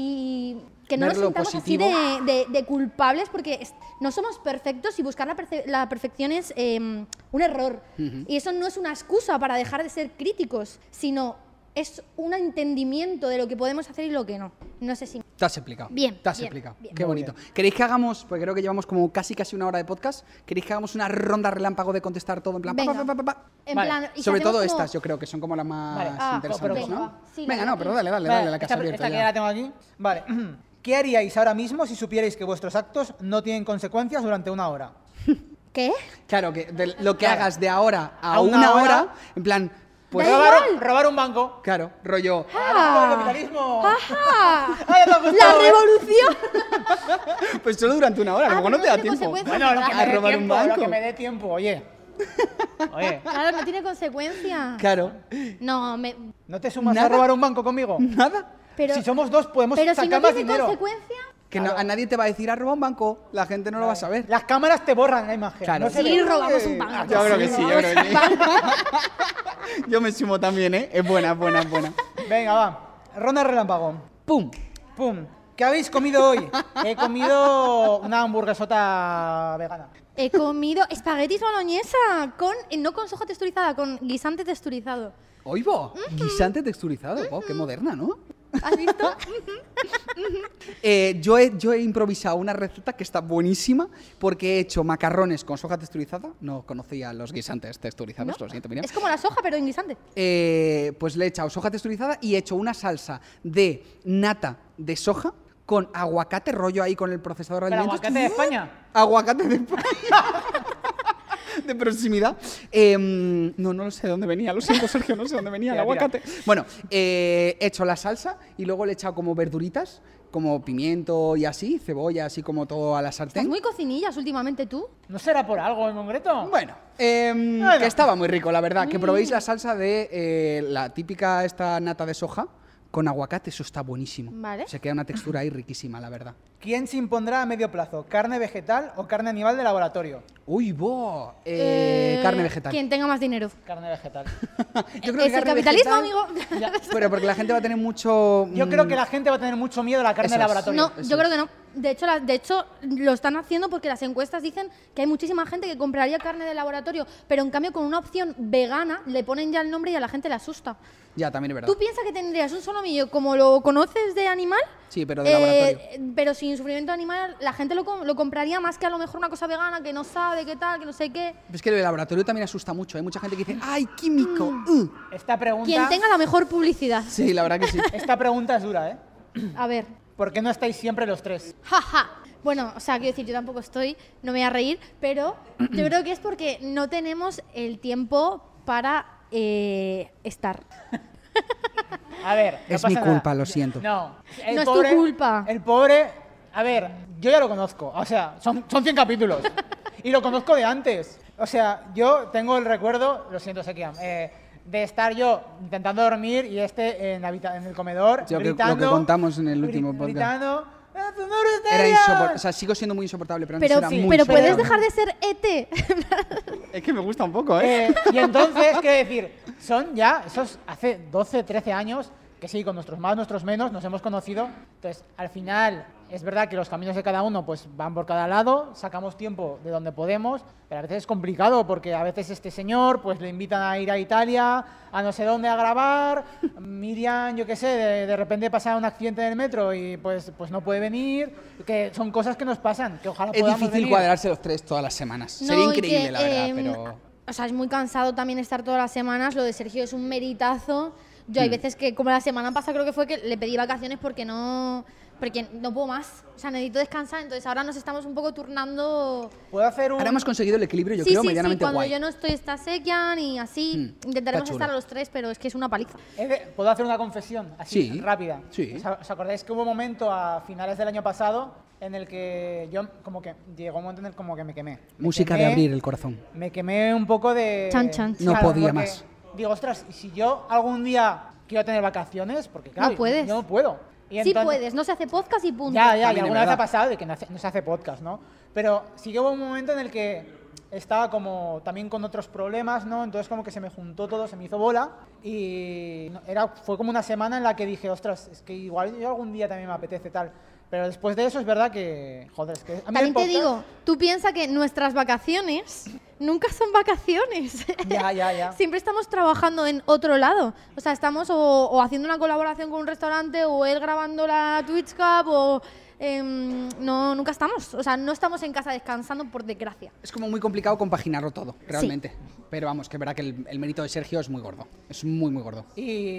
y que no Ver nos lo sintamos así positivo. de, de- de culpables, porque es- no somos perfectos y buscar la, perce- la perfección es eh, un error. Y eso no es una excusa para dejar de ser críticos, sino es un entendimiento de lo que podemos hacer y lo que no. No sé si... Te has explicado. Bien, Te has bien, explicado. bien. Qué Muy bonito. ¿Queréis que hagamos, pues creo que llevamos como casi casi una hora de podcast, ¿queréis que hagamos una ronda relámpago de contestar todo en plan? pa, Venga. pa, pa, pa, pa? En Vale. plan, y si Sobre hacemos todo como- estas, yo creo que son como las más Vale. Ah, interesantes, venga, ¿no? va. Sí, venga, la- no, pero dale, dale, Vale, dale, la que has esta, abierto esta que ya. ya la tengo aquí. Vale. ¿Qué haríais ahora mismo si supierais que vuestros actos no tienen consecuencias durante una hora? ¿Qué? Claro, que de lo que Claro. hagas de ahora a, A una una, hora, hora, en plan, pues Da robar, igual. robar un banco. claro, rollo. ¡Ah! ¡El capitalismo! ¡Ajá! ¡Ay, te ha ¡La gustado, eh! revolución! Pues solo durante una hora, Ah, luego no pero te da no tiene tiempo. consecuencias. Bueno, lo que A me dé robar un tiempo, lo banco. que me dé tiempo, oye. Oye, Claro, no tiene consecuencia. Claro. No, me... ¿no te sumas a Nada. robar un banco conmigo? Nada. Pero, Si somos dos, podemos pero si sacar no Pues más tiene dinero. consecuencia... Que no- a nadie te va a decir, has robado un banco. La gente no lo va a saber. Las cámaras te borran la imagen. Claro. No se Sí, ve. robamos un banco. Yo creo que sí, yo robamos creo que un sí. banco. Yo me sumo también, ¿eh? Es buena, es buena, es buena. Venga, va. Ronda relámpago. ¡Pum! Pum. ¿Qué habéis comido hoy? He comido una hamburguesota vegana. He comido espaguetis boloñesa con, eh, no con soja texturizada, con guisante texturizado. Oigo, guisante texturizado. Oh, qué moderna, ¿no? ¿Has visto? Eh, yo, he, yo he improvisado una receta que está buenísima porque he hecho macarrones con soja texturizada. No conocía los guisantes texturizados, ¿No? lo siento, Miriam. Es como la soja, pero en guisante. Eh, pues le he echado soja texturizada y he hecho una salsa de nata de soja con aguacate, rollo ahí con el procesador de ¿Pero alimentos. aguacate de España? Aguacate de España. De proximidad. Eh, no, no sé de dónde venía, lo siento, Sergio, no sé dónde venía el Tira, tira. aguacate. Bueno, eh, he hecho la salsa y luego le he echado como verduritas, como pimiento y así, cebolla, así como todo a la Estás sartén. muy cocinillas últimamente tú. ¿No será por algo en concreto? Bueno, em, Bueno. que estaba muy rico, la verdad. Que probéis la salsa de eh, la típica esta nata de soja con aguacate, eso está buenísimo. Vale. Se queda una textura ahí riquísima, la verdad. ¿Quién se impondrá a medio plazo? ¿Carne vegetal o carne animal de laboratorio? Uy, bo, eh, Eh, carne vegetal. Quien tenga más dinero. Carne vegetal. Yo creo Es el carne capitalismo, vegetal- amigo. Ya. Pero porque la gente va a tener mucho... Yo mm, creo que la gente va a tener mucho miedo a la carne Eso de es. laboratorio. No, Eso yo creo es. que no. De hecho, la- de hecho, lo están haciendo porque las encuestas dicen que hay muchísima gente que compraría carne de laboratorio, pero en cambio con una opción vegana le ponen ya el nombre y a la gente le asusta. Ya, también es verdad. ¿Tú piensas que tendrías un solomillo como lo conoces de animal? Sí, pero de Eh, laboratorio. pero sin sufrimiento animal, la gente lo, com- lo compraría más que a lo mejor una cosa vegana que no sabe qué tal, que no sé qué. Es que el laboratorio también asusta mucho. Hay mucha gente que dice, ¡ay, químico! uh". Esta pregunta, Quien tenga la mejor publicidad. Sí, la verdad que sí. esta pregunta es dura, ¿eh? A ver. ¿Por qué no estáis siempre los tres? Jaja. Bueno, o sea, quiero decir, yo tampoco estoy, no me voy a reír, pero yo creo que es porque no tenemos el tiempo para eh, estar. A ver, no Es mi pasa nada. culpa, lo siento. No, el No es tu pobre, culpa. El pobre, a ver, yo ya lo conozco, o sea, son, son cien capítulos y lo conozco de antes. O sea, yo tengo el recuerdo, lo siento, Sekiam, eh, de estar yo intentando dormir y este en, habita- en el comedor Sí, lo que- lo que gritando, contamos en el último gri- podcast. Gritando, "¡Ah, tú no Era eres insoportable. ella!". O sea, sigo siendo muy insoportable, pero antes Pero, era sí, muy pero puedes pero- dejar de ser E T. Es que me gusta un poco, Eh, y entonces, quiero decir, son ya, esos hace doce, trece años, que sí, con nuestros más, nuestros menos, nos hemos conocido. Entonces, al final, es verdad que los caminos de cada uno pues van por cada lado, sacamos tiempo de donde podemos, pero a veces es complicado porque a veces este señor pues le invitan a ir a Italia, a no sé dónde a grabar, Miriam, yo qué sé, de, de repente pasa un accidente en el metro y pues, pues no puede venir, que son cosas que nos pasan, que ojalá Es podamos difícil venir. cuadrarse los tres todas las semanas. Sería No, y increíble, que, la verdad, em, pero... O sea, es muy cansado también estar todas las semanas. Lo de Sergio es un meritazo. Yo Hmm. hay veces que, como la semana pasada creo que fue, que le pedí vacaciones porque no, porque no puedo más. O sea, necesito descansar. Entonces ahora nos estamos un poco turnando. ¿Puedo hacer un...? Ahora hemos conseguido el equilibrio, yo sí, creo, sí, sí. medianamente Cuando guay. yo no estoy está Sekian y así. Mm, Intentaremos está chulo. estar los tres, pero es que es una paliza. He de- ¿Puedo hacer una confesión así Sí, rápida? sí. ¿Os a- ¿Os acordáis que hubo un momento a finales del año pasado en el que yo como que llegó un momento en el como que me quemé? Me Música de quemé, abrir el corazón. Me quemé un poco de... Chan, chan. No podía porque más. Digo, ostras, ¿y si yo algún día quiero tener vacaciones? Porque claro, No puedes. yo no puedo. Y Sí entonces- puedes, no se hace podcast y punto. Ya, ya, y También es alguna vez verdad. ha pasado de que no, hace- no se hace podcast, ¿no? Pero sí que hubo un momento en el que estaba como también con otros problemas, ¿no? Entonces como que se me juntó todo, se me hizo bola y no- era, fue como una semana en la que dije, ostras, es que igual yo algún día también me apetece tal. Pero después de eso es verdad que, joder, es que... a mí el También te podcast- digo, tú piensas que nuestras vacaciones nunca son vacaciones. Ya, ya, ya. Siempre estamos trabajando en otro lado. O sea, estamos o, o haciendo una colaboración con un restaurante o él grabando la Twitch Cup o... em, no, nunca estamos. O sea, no estamos en casa descansando, por desgracia. Es como muy complicado compaginarlo todo, realmente. Pero vamos, que es verdad que el, el mérito de Sergio es muy gordo. Es muy, muy gordo.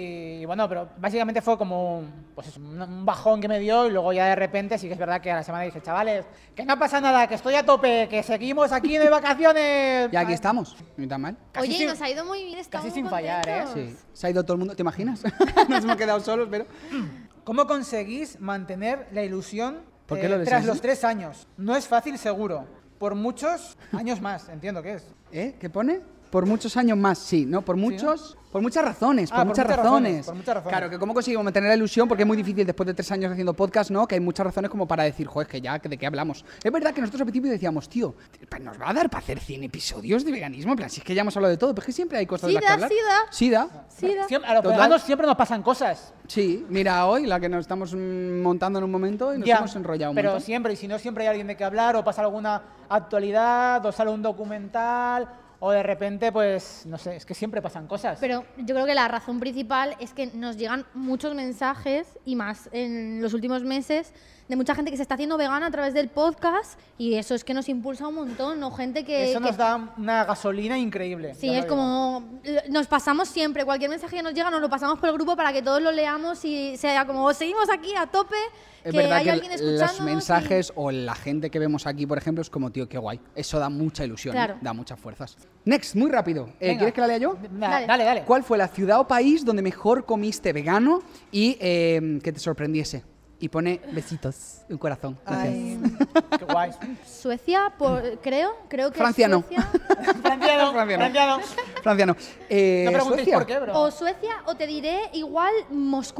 Y bueno, pero básicamente fue como pues eso, un un bajón que me dio y luego ya de repente sí que es verdad que a la semana dije, chavales, que no pasa nada, que estoy a tope, que seguimos aquí de vacaciones. Y aquí estamos, ni tan mal. Casi Oye, sin- nos ha ido muy bien. Estamos casi sin muy fallar, ¿eh? contentos. Sí. Se ha ido todo el mundo, ¿te imaginas? Nos hemos quedado solos, pero... ¿Cómo conseguís mantener la ilusión ¿Por qué eh, lo lees tras así? los tres años? No es fácil, seguro. Por muchos años más, entiendo que es. ¿Eh? ¿Qué pone? Por muchos años más, sí, ¿no? Por muchos... Por muchas razones, Ah, por, por muchas, muchas razones. razones, por muchas razones. Claro, que cómo conseguimos mantener la ilusión, porque es muy difícil después de tres años haciendo podcast, ¿no? Que hay muchas razones como para decir, joder, que ya, ¿de qué hablamos? Es verdad que nosotros al principio decíamos, tío, ¿nos va a dar para hacer cien episodios de veganismo? En plan, si es que ya hemos hablado de todo, pero es que siempre hay cosas Sí de las que da, hablar. sí da. Sí da. Sí, da. Siempre- a los Total. veganos siempre nos pasan cosas. Sí, mira hoy la que nos estamos mm, montando en un momento y nos Ya, hemos enrollado un pero montón. siempre, y si no, siempre hay alguien de qué hablar, o pasa alguna actualidad, o sale un documental, o de repente, pues, no sé, es que siempre pasan cosas. Pero yo creo que la razón principal es que nos llegan muchos mensajes, y más en los últimos meses, de mucha gente que se está haciendo vegana a través del podcast, y eso es que nos impulsa un montón, o gente que... Eso que- nos da una gasolina increíble. Sí, ya lo es digo. como... lo- Nos pasamos siempre, cualquier mensaje que nos llega nos lo pasamos por el grupo para que todos lo leamos y sea como, seguimos aquí a tope, Es que verdad hay que alguien el- escuchándonos. los mensajes o la gente que vemos aquí, por ejemplo, es como, tío, qué guay. Eso da mucha ilusión, Claro. ¿eh? Da muchas fuerzas. Next, muy rápido. Eh, Venga. ¿Quieres que la lea yo? Da- Dale. Dale, dale. ¿Cuál fue la ciudad o país donde mejor comiste vegano y eh, que te sorprendiese? Y pone besitos, un corazón. Gracias. Ay, qué guay. Suecia, por- creo, creo que Francia no. Suecia. Franciano, Francia no. franciano. Francia no. Eh, No preguntéis Suecia. por qué, bro. O Suecia, o te diré igual Moscú.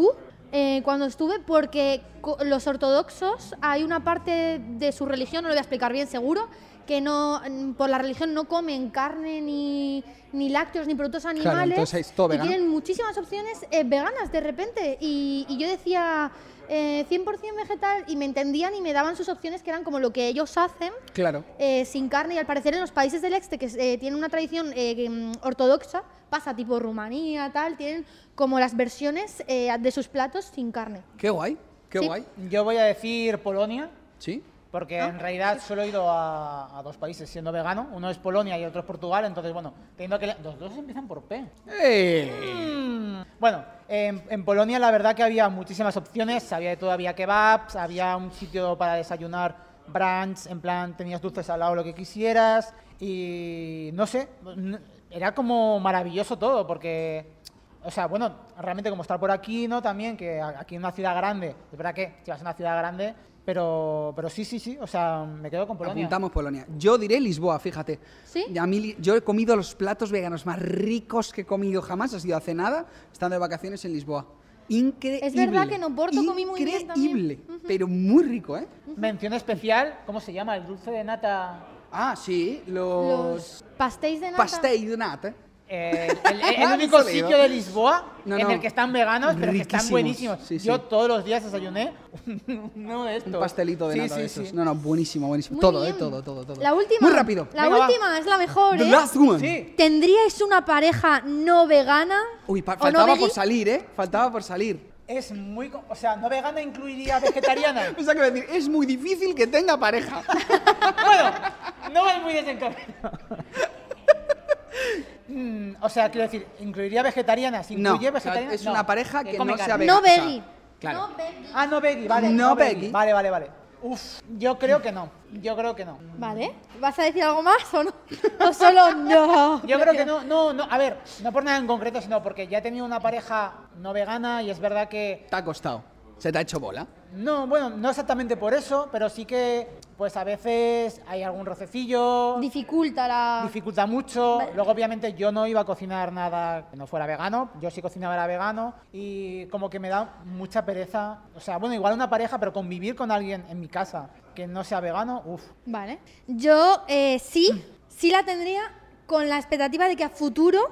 eh, cuando estuve, porque co- los ortodoxos, hay una parte de su religión, no lo voy a explicar bien seguro, que no, mm, por la religión no comen carne ni, ni lácteos ni productos animales. entonces es todo y vegano. tienen muchísimas opciones eh, veganas de repente. Y, y yo decía eh, cien por ciento vegetal y me entendían y me daban sus opciones que eran como lo que ellos hacen. Claro. Eh, sin carne, y al parecer en los países del este que eh, tienen una tradición eh, que, mm, ortodoxa, pasa tipo Rumanía, tal, tienen como las versiones eh, de sus platos sin carne. Qué guay, qué Sí. guay. Yo voy a decir Polonia, ¿Sí? porque Ah. en realidad solo he ido a, a dos países siendo vegano. Uno es Polonia y otro es Portugal. Entonces, bueno, teniendo que... le- Los dos empiezan por P. ¡Eh! Mm, Bueno, en, en Polonia la verdad que había muchísimas opciones. Había de todo, había kebabs, había un sitio para desayunar brunch, en plan tenías dulces al lado, lo que quisieras. Y no sé, n- era como maravilloso todo, porque, o sea, bueno, realmente como estar por aquí, ¿no? También, que a- aquí en una ciudad grande, es verdad que si vas a una ciudad grande, pero, pero sí, sí, sí, o sea, me quedo con Polonia. Apuntamos Polonia. Yo diré Lisboa, fíjate. ¿Sí? Y a mí, li- yo he comido los platos veganos más ricos que he comido jamás, ha sido hace nada, estando de vacaciones en Lisboa. Increíble. Es verdad que en Oporto comí muy bien también. Increíble, pero muy rico, ¿eh? Mención especial, ¿cómo se llama? El dulce de nata... Ah, sí, los... Los pastéis de nata. pastéis de nata. Eh, el, el- el Ah, único no sabía. sitio de Lisboa No, en no. el que están veganos, pero que están Riquísimos, buenísimos. sí, sí. Yo todos los días desayuné uno de estos. Un pastelito de Sí, nata sí, de esos. sí. No, no, buenísimo, buenísimo. Muy todo, bien. eh, todo, todo, todo. La última. Muy rápido. La Venga, va. última es la mejor, The ¿eh? last one. Sí. ¿Tendríais una pareja no vegana? Uy, pa- o no faltaba por veggie? salir, ¿eh? Faltaba por salir. Es muy... co- O sea, ¿no vegana incluiría vegetariana? Pensaba que iba a decir, es muy difícil que tenga pareja. Bueno, no vas muy desencaminado. Mm, o sea, quiero decir, ¿incluiría vegetariana? ¿Si No, incluye o sea, vegetariana? es una pareja que come no sea carne. vegana. No veggie. Claro. No veggie. Ah, no veggie, vale. No veggie. Vale, vale, vale. Uf, yo creo que no. Yo creo que no. Vale. ¿Vas a decir algo más o no? O solo no. Yo creo que no, no, no. A ver, no por nada en concreto, sino porque ya he tenido una pareja no vegana y es verdad que... Te ha costado. Se te ha hecho bola. No, bueno, no exactamente por eso, pero sí que, pues a veces hay algún rocecillo, Dificulta la... dificulta mucho. Vale. Luego, obviamente, yo no iba a cocinar nada que no fuera vegano. Yo sí cocinaba era vegano y como que me da mucha pereza. O sea, bueno, igual una pareja, pero convivir con alguien en mi casa que no sea vegano, uff. Vale. Yo eh, sí, sí la tendría con la expectativa de que a futuro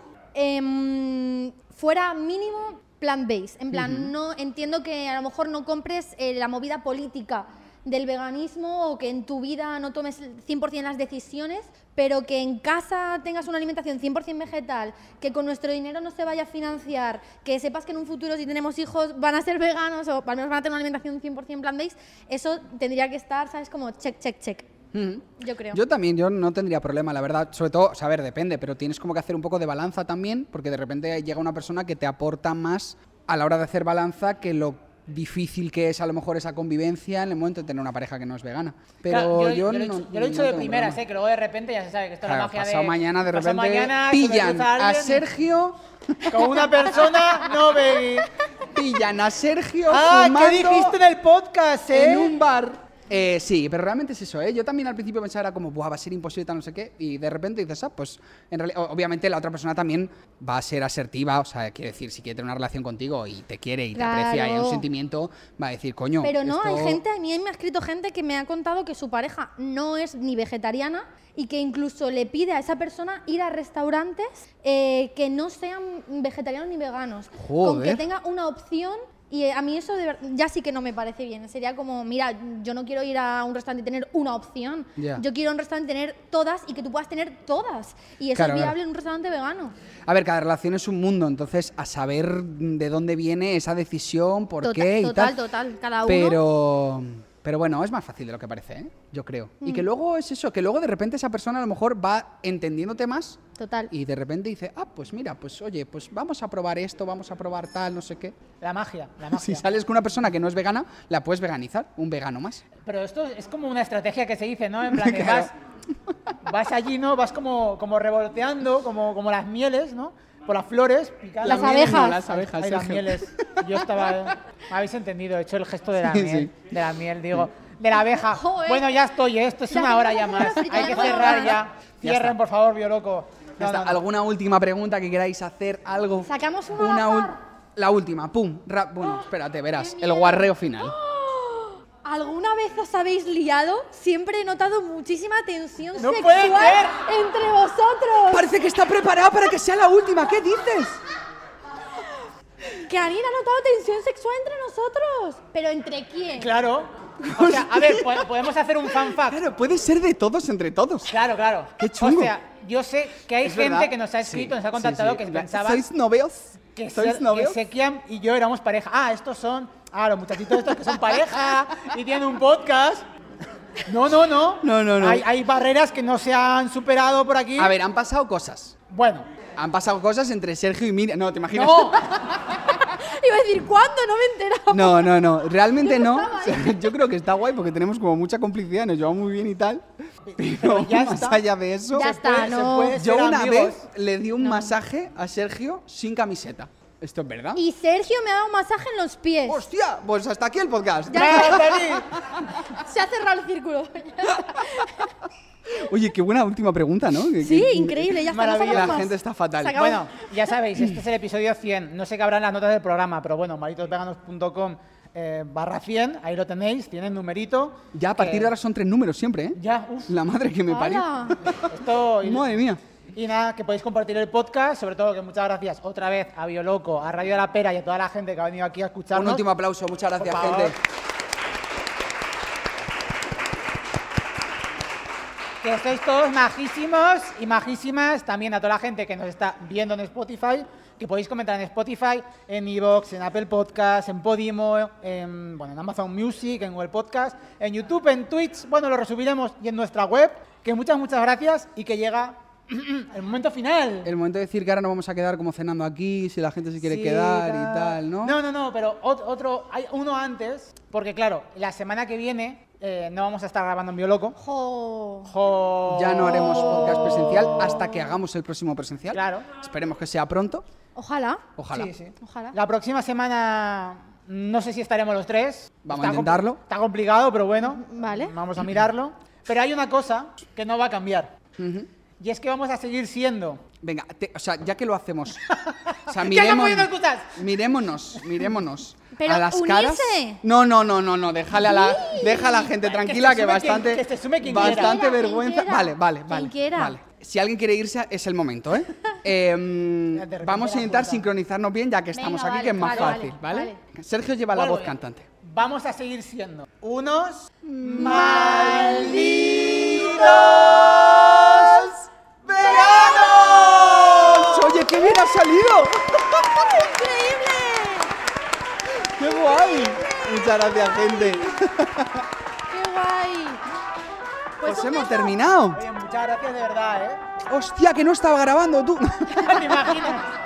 em, fuera mínimo plant-based. En plan, no entiendo que a lo mejor no compres eh, la movida política del veganismo o que en tu vida no tomes cien por ciento las decisiones, pero que en casa tengas una alimentación cien por ciento vegetal, que con nuestro dinero no se vaya a financiar, que sepas que en un futuro si tenemos hijos van a ser veganos o al menos van a tener una alimentación cien por ciento plant-based, eso tendría que estar, ¿sabes? Como check, check, check. Ujú. Yo creo. Yo también, yo no tendría problema, la verdad. Sobre todo, saber, depende, pero tienes como que hacer un poco de balanza también, porque de repente llega una persona que te aporta más a la hora de hacer balanza que lo difícil que es a lo mejor esa convivencia en el momento de tener una pareja que no es vegana. Pero Claro, yo, yo, lo he no, dicho, yo lo he dicho no de tengo primeras, problema. eh, que luego de repente ya se sabe que esto es Claro, la magia pasado de... mañana de pasado repente mañana se me pillan cruza a alguien Sergio, con una persona no veggie. pillan a Sergio Ah, fumando ¿qué dijiste en el podcast, eh? en un bar. Eh, sí, pero realmente es eso, ¿eh? Yo también al principio pensaba era como, Buah, va a ser imposible, tal, no sé qué, y de repente dices, ah, pues, en realidad, o- obviamente la otra persona también va a ser asertiva, o sea, quiere decir, si quiere tener una relación contigo y te quiere y te aprecia y hay un Claro. sentimiento, va a decir, coño, Pero no, esto- hay gente, a mí me ha escrito gente que me ha contado que su pareja no es ni vegetariana y que incluso le pide a esa persona ir a restaurantes eh, que no sean vegetarianos ni veganos, con que Joder. tenga una opción. Y eh, a mí eso de ver- ya sí que no me parece bien. Sería como, mira, yo no quiero ir a un restaurante y tener una opción. Ya. Yo quiero a un restaurante y tener todas y que tú puedas tener todas. Y eso Claro, es viable claro. en un restaurante vegano. A ver, cada relación es un mundo, entonces a saber de dónde viene esa decisión, por Total, qué y total, tal. total. Cada uno. Pero, pero bueno, es más fácil de lo que parece, ¿eh? Yo creo. Y Mm. que luego es eso, que luego de repente esa persona a lo mejor va entendiéndote más Total. y de repente dice, ah, pues mira, pues oye, pues vamos a probar esto, vamos a probar tal, no sé qué. La magia, la Si magia. sales con una persona que no es vegana, la puedes veganizar, un vegano más. Pero esto es como una estrategia que se dice, ¿no? En plan, que Claro. vas, vas allí, ¿no? Vas como, como revoloteando, como, como las mieles, ¿no? Por las flores. picadas. Las Las mieles no, abejas. las abejas, Ay, las Sergio. mieles. Yo estaba... Me habéis entendido, he hecho el gesto de la Sí, miel. sí. De la miel, digo. De la abeja. Joder. Bueno, ya estoy, ¿eh? Esto es Ya una que hora no ya hacemos más. friki, Hay ya que no hacemos cerrar nada. ya. Ya Cierren, está. por favor, bioloco. Ya No, está. no, no. ¿Alguna última pregunta que queráis hacer? ¿Algo? Sacamos una al ul- azar. La última, pum. Ra bueno, espérate, verás. El guarreo final. ¿Alguna vez os habéis liado? Siempre he notado muchísima tensión ¡No sexual puede ser! entre vosotros. Parece que está preparado para que sea la última. ¿Qué dices? Que alguien ha notado tensión sexual entre nosotros. ¿Pero entre quién? Claro. O sea, a ver, po- podemos hacer un fan fact. Claro, puede ser de todos entre todos. Claro, claro. Qué chungo. O sea, yo sé que hay ¿Es gente verdad? que nos ha escrito, Sí, nos ha sí, contactado sí. que En plan, pensaba ¿Sois novios? que, ¿Sois Ser- novios? que Sekiam y yo éramos pareja. Ah, estos son, ah, los muchachitos estos que son pareja y tienen un podcast. No, no, no. No, no, no. Hay, hay barreras que no se han superado por aquí. A ver, han pasado cosas. Bueno. Han pasado cosas entre Sergio y Miriam. No, ¿te imaginas? No. Iba a decir, ¿cuándo? No me he enterado. No, no, no. Realmente Yo no no. estaba O sea, yo creo que está guay porque tenemos como mucha complicidad, nos llevamos muy bien y tal. Pero ya más está. allá de eso, Ya Se puede- está, se no. puede yo ser una amigos. vez le di un masaje a Sergio sin camiseta. ¿Esto es verdad? Y Sergio me ha dado un masaje en los pies. ¡Hostia! Pues hasta aquí el podcast. ¡Gracias, David! Se ha cerrado el círculo. Oye, qué buena última pregunta, ¿no? Que- Sí, que- increíble, ya está. no Maravilloso. sacamos La más. gente está fatal. Se acabó. Bueno, ya sabéis, este es el episodio cien. No sé qué habrá en las notas del programa, pero bueno, malditosveganos punto com eh, barra cien, ahí lo tenéis, tiene numerito. Ya a partir que- de ahora son tres números siempre, ¿eh? Ya, uff. La madre que me parió. ¡Hala! Esto... y- Madre mía. Y nada, que podéis compartir el podcast, sobre todo que muchas gracias otra vez a Bioloco, a Radio de la Pera y a toda la gente que ha venido aquí a escucharnos. Un último aplauso, muchas gracias, Por favor. gente. Que estáis todos majísimos y majísimas, también a toda la gente que nos está viendo en Spotify, que podéis comentar en Spotify, en iVoox, en Apple Podcast, en Podimo, en, bueno, en Amazon Music, en Google Podcast, en YouTube, en Twitch, bueno, lo resubiremos y en nuestra web, que muchas, muchas gracias y que llega el momento final. El momento de decir que ahora nos vamos a quedar como cenando aquí, si la gente se quiere Sí, quedar y tal, ¿no? No, no, no, pero ot- otro, hay uno antes, porque claro, la semana que viene eh, no vamos a estar grabando en Bioloco. Jo. Jo- Ya no haremos podcast presencial hasta que hagamos el próximo presencial. Claro. Esperemos que sea pronto. Ojalá. Ojalá. Sí, sí. Ojalá. La próxima semana no sé si estaremos los tres. Vamos a Está compl- intentarlo. Está complicado, pero bueno. Vale. Vamos a mirarlo. Pero hay una cosa que no va a cambiar. Ujú. Y es que vamos a seguir siendo. Venga, te- o sea, ya que lo hacemos. O sea, ¿Qué miremos, estás poniendo excusas? mirémonos, mirémonos. Pero a las unirse. caras. No, no, no, no, no, déjale a la, deja a la gente Que tranquila se que, sume bastante, quien- que se sume quien quiera. bastante Quien vergüenza. quiera. Vale, vale, Quien vale, quiera. vale. Si alguien quiere irse es el momento, ¿eh? Eh, De repente vamos a la intentar puerta. sincronizarnos bien ya que estamos Venga, aquí, vale, que es más vale, fácil, vale, ¿vale? Sergio lleva la Vuelvo voz ya. cantante. Vamos a seguir siendo unos malditos veganos. Oye, qué bien ha salido. ¡Increíble! ¡Qué guay! Muchas gracias, gente. ¡Qué guay! Pues un hemos beso. terminado. Oye, muchas gracias de verdad, ¿eh? Hostia, que no estaba grabando tú. ¿Te imaginas?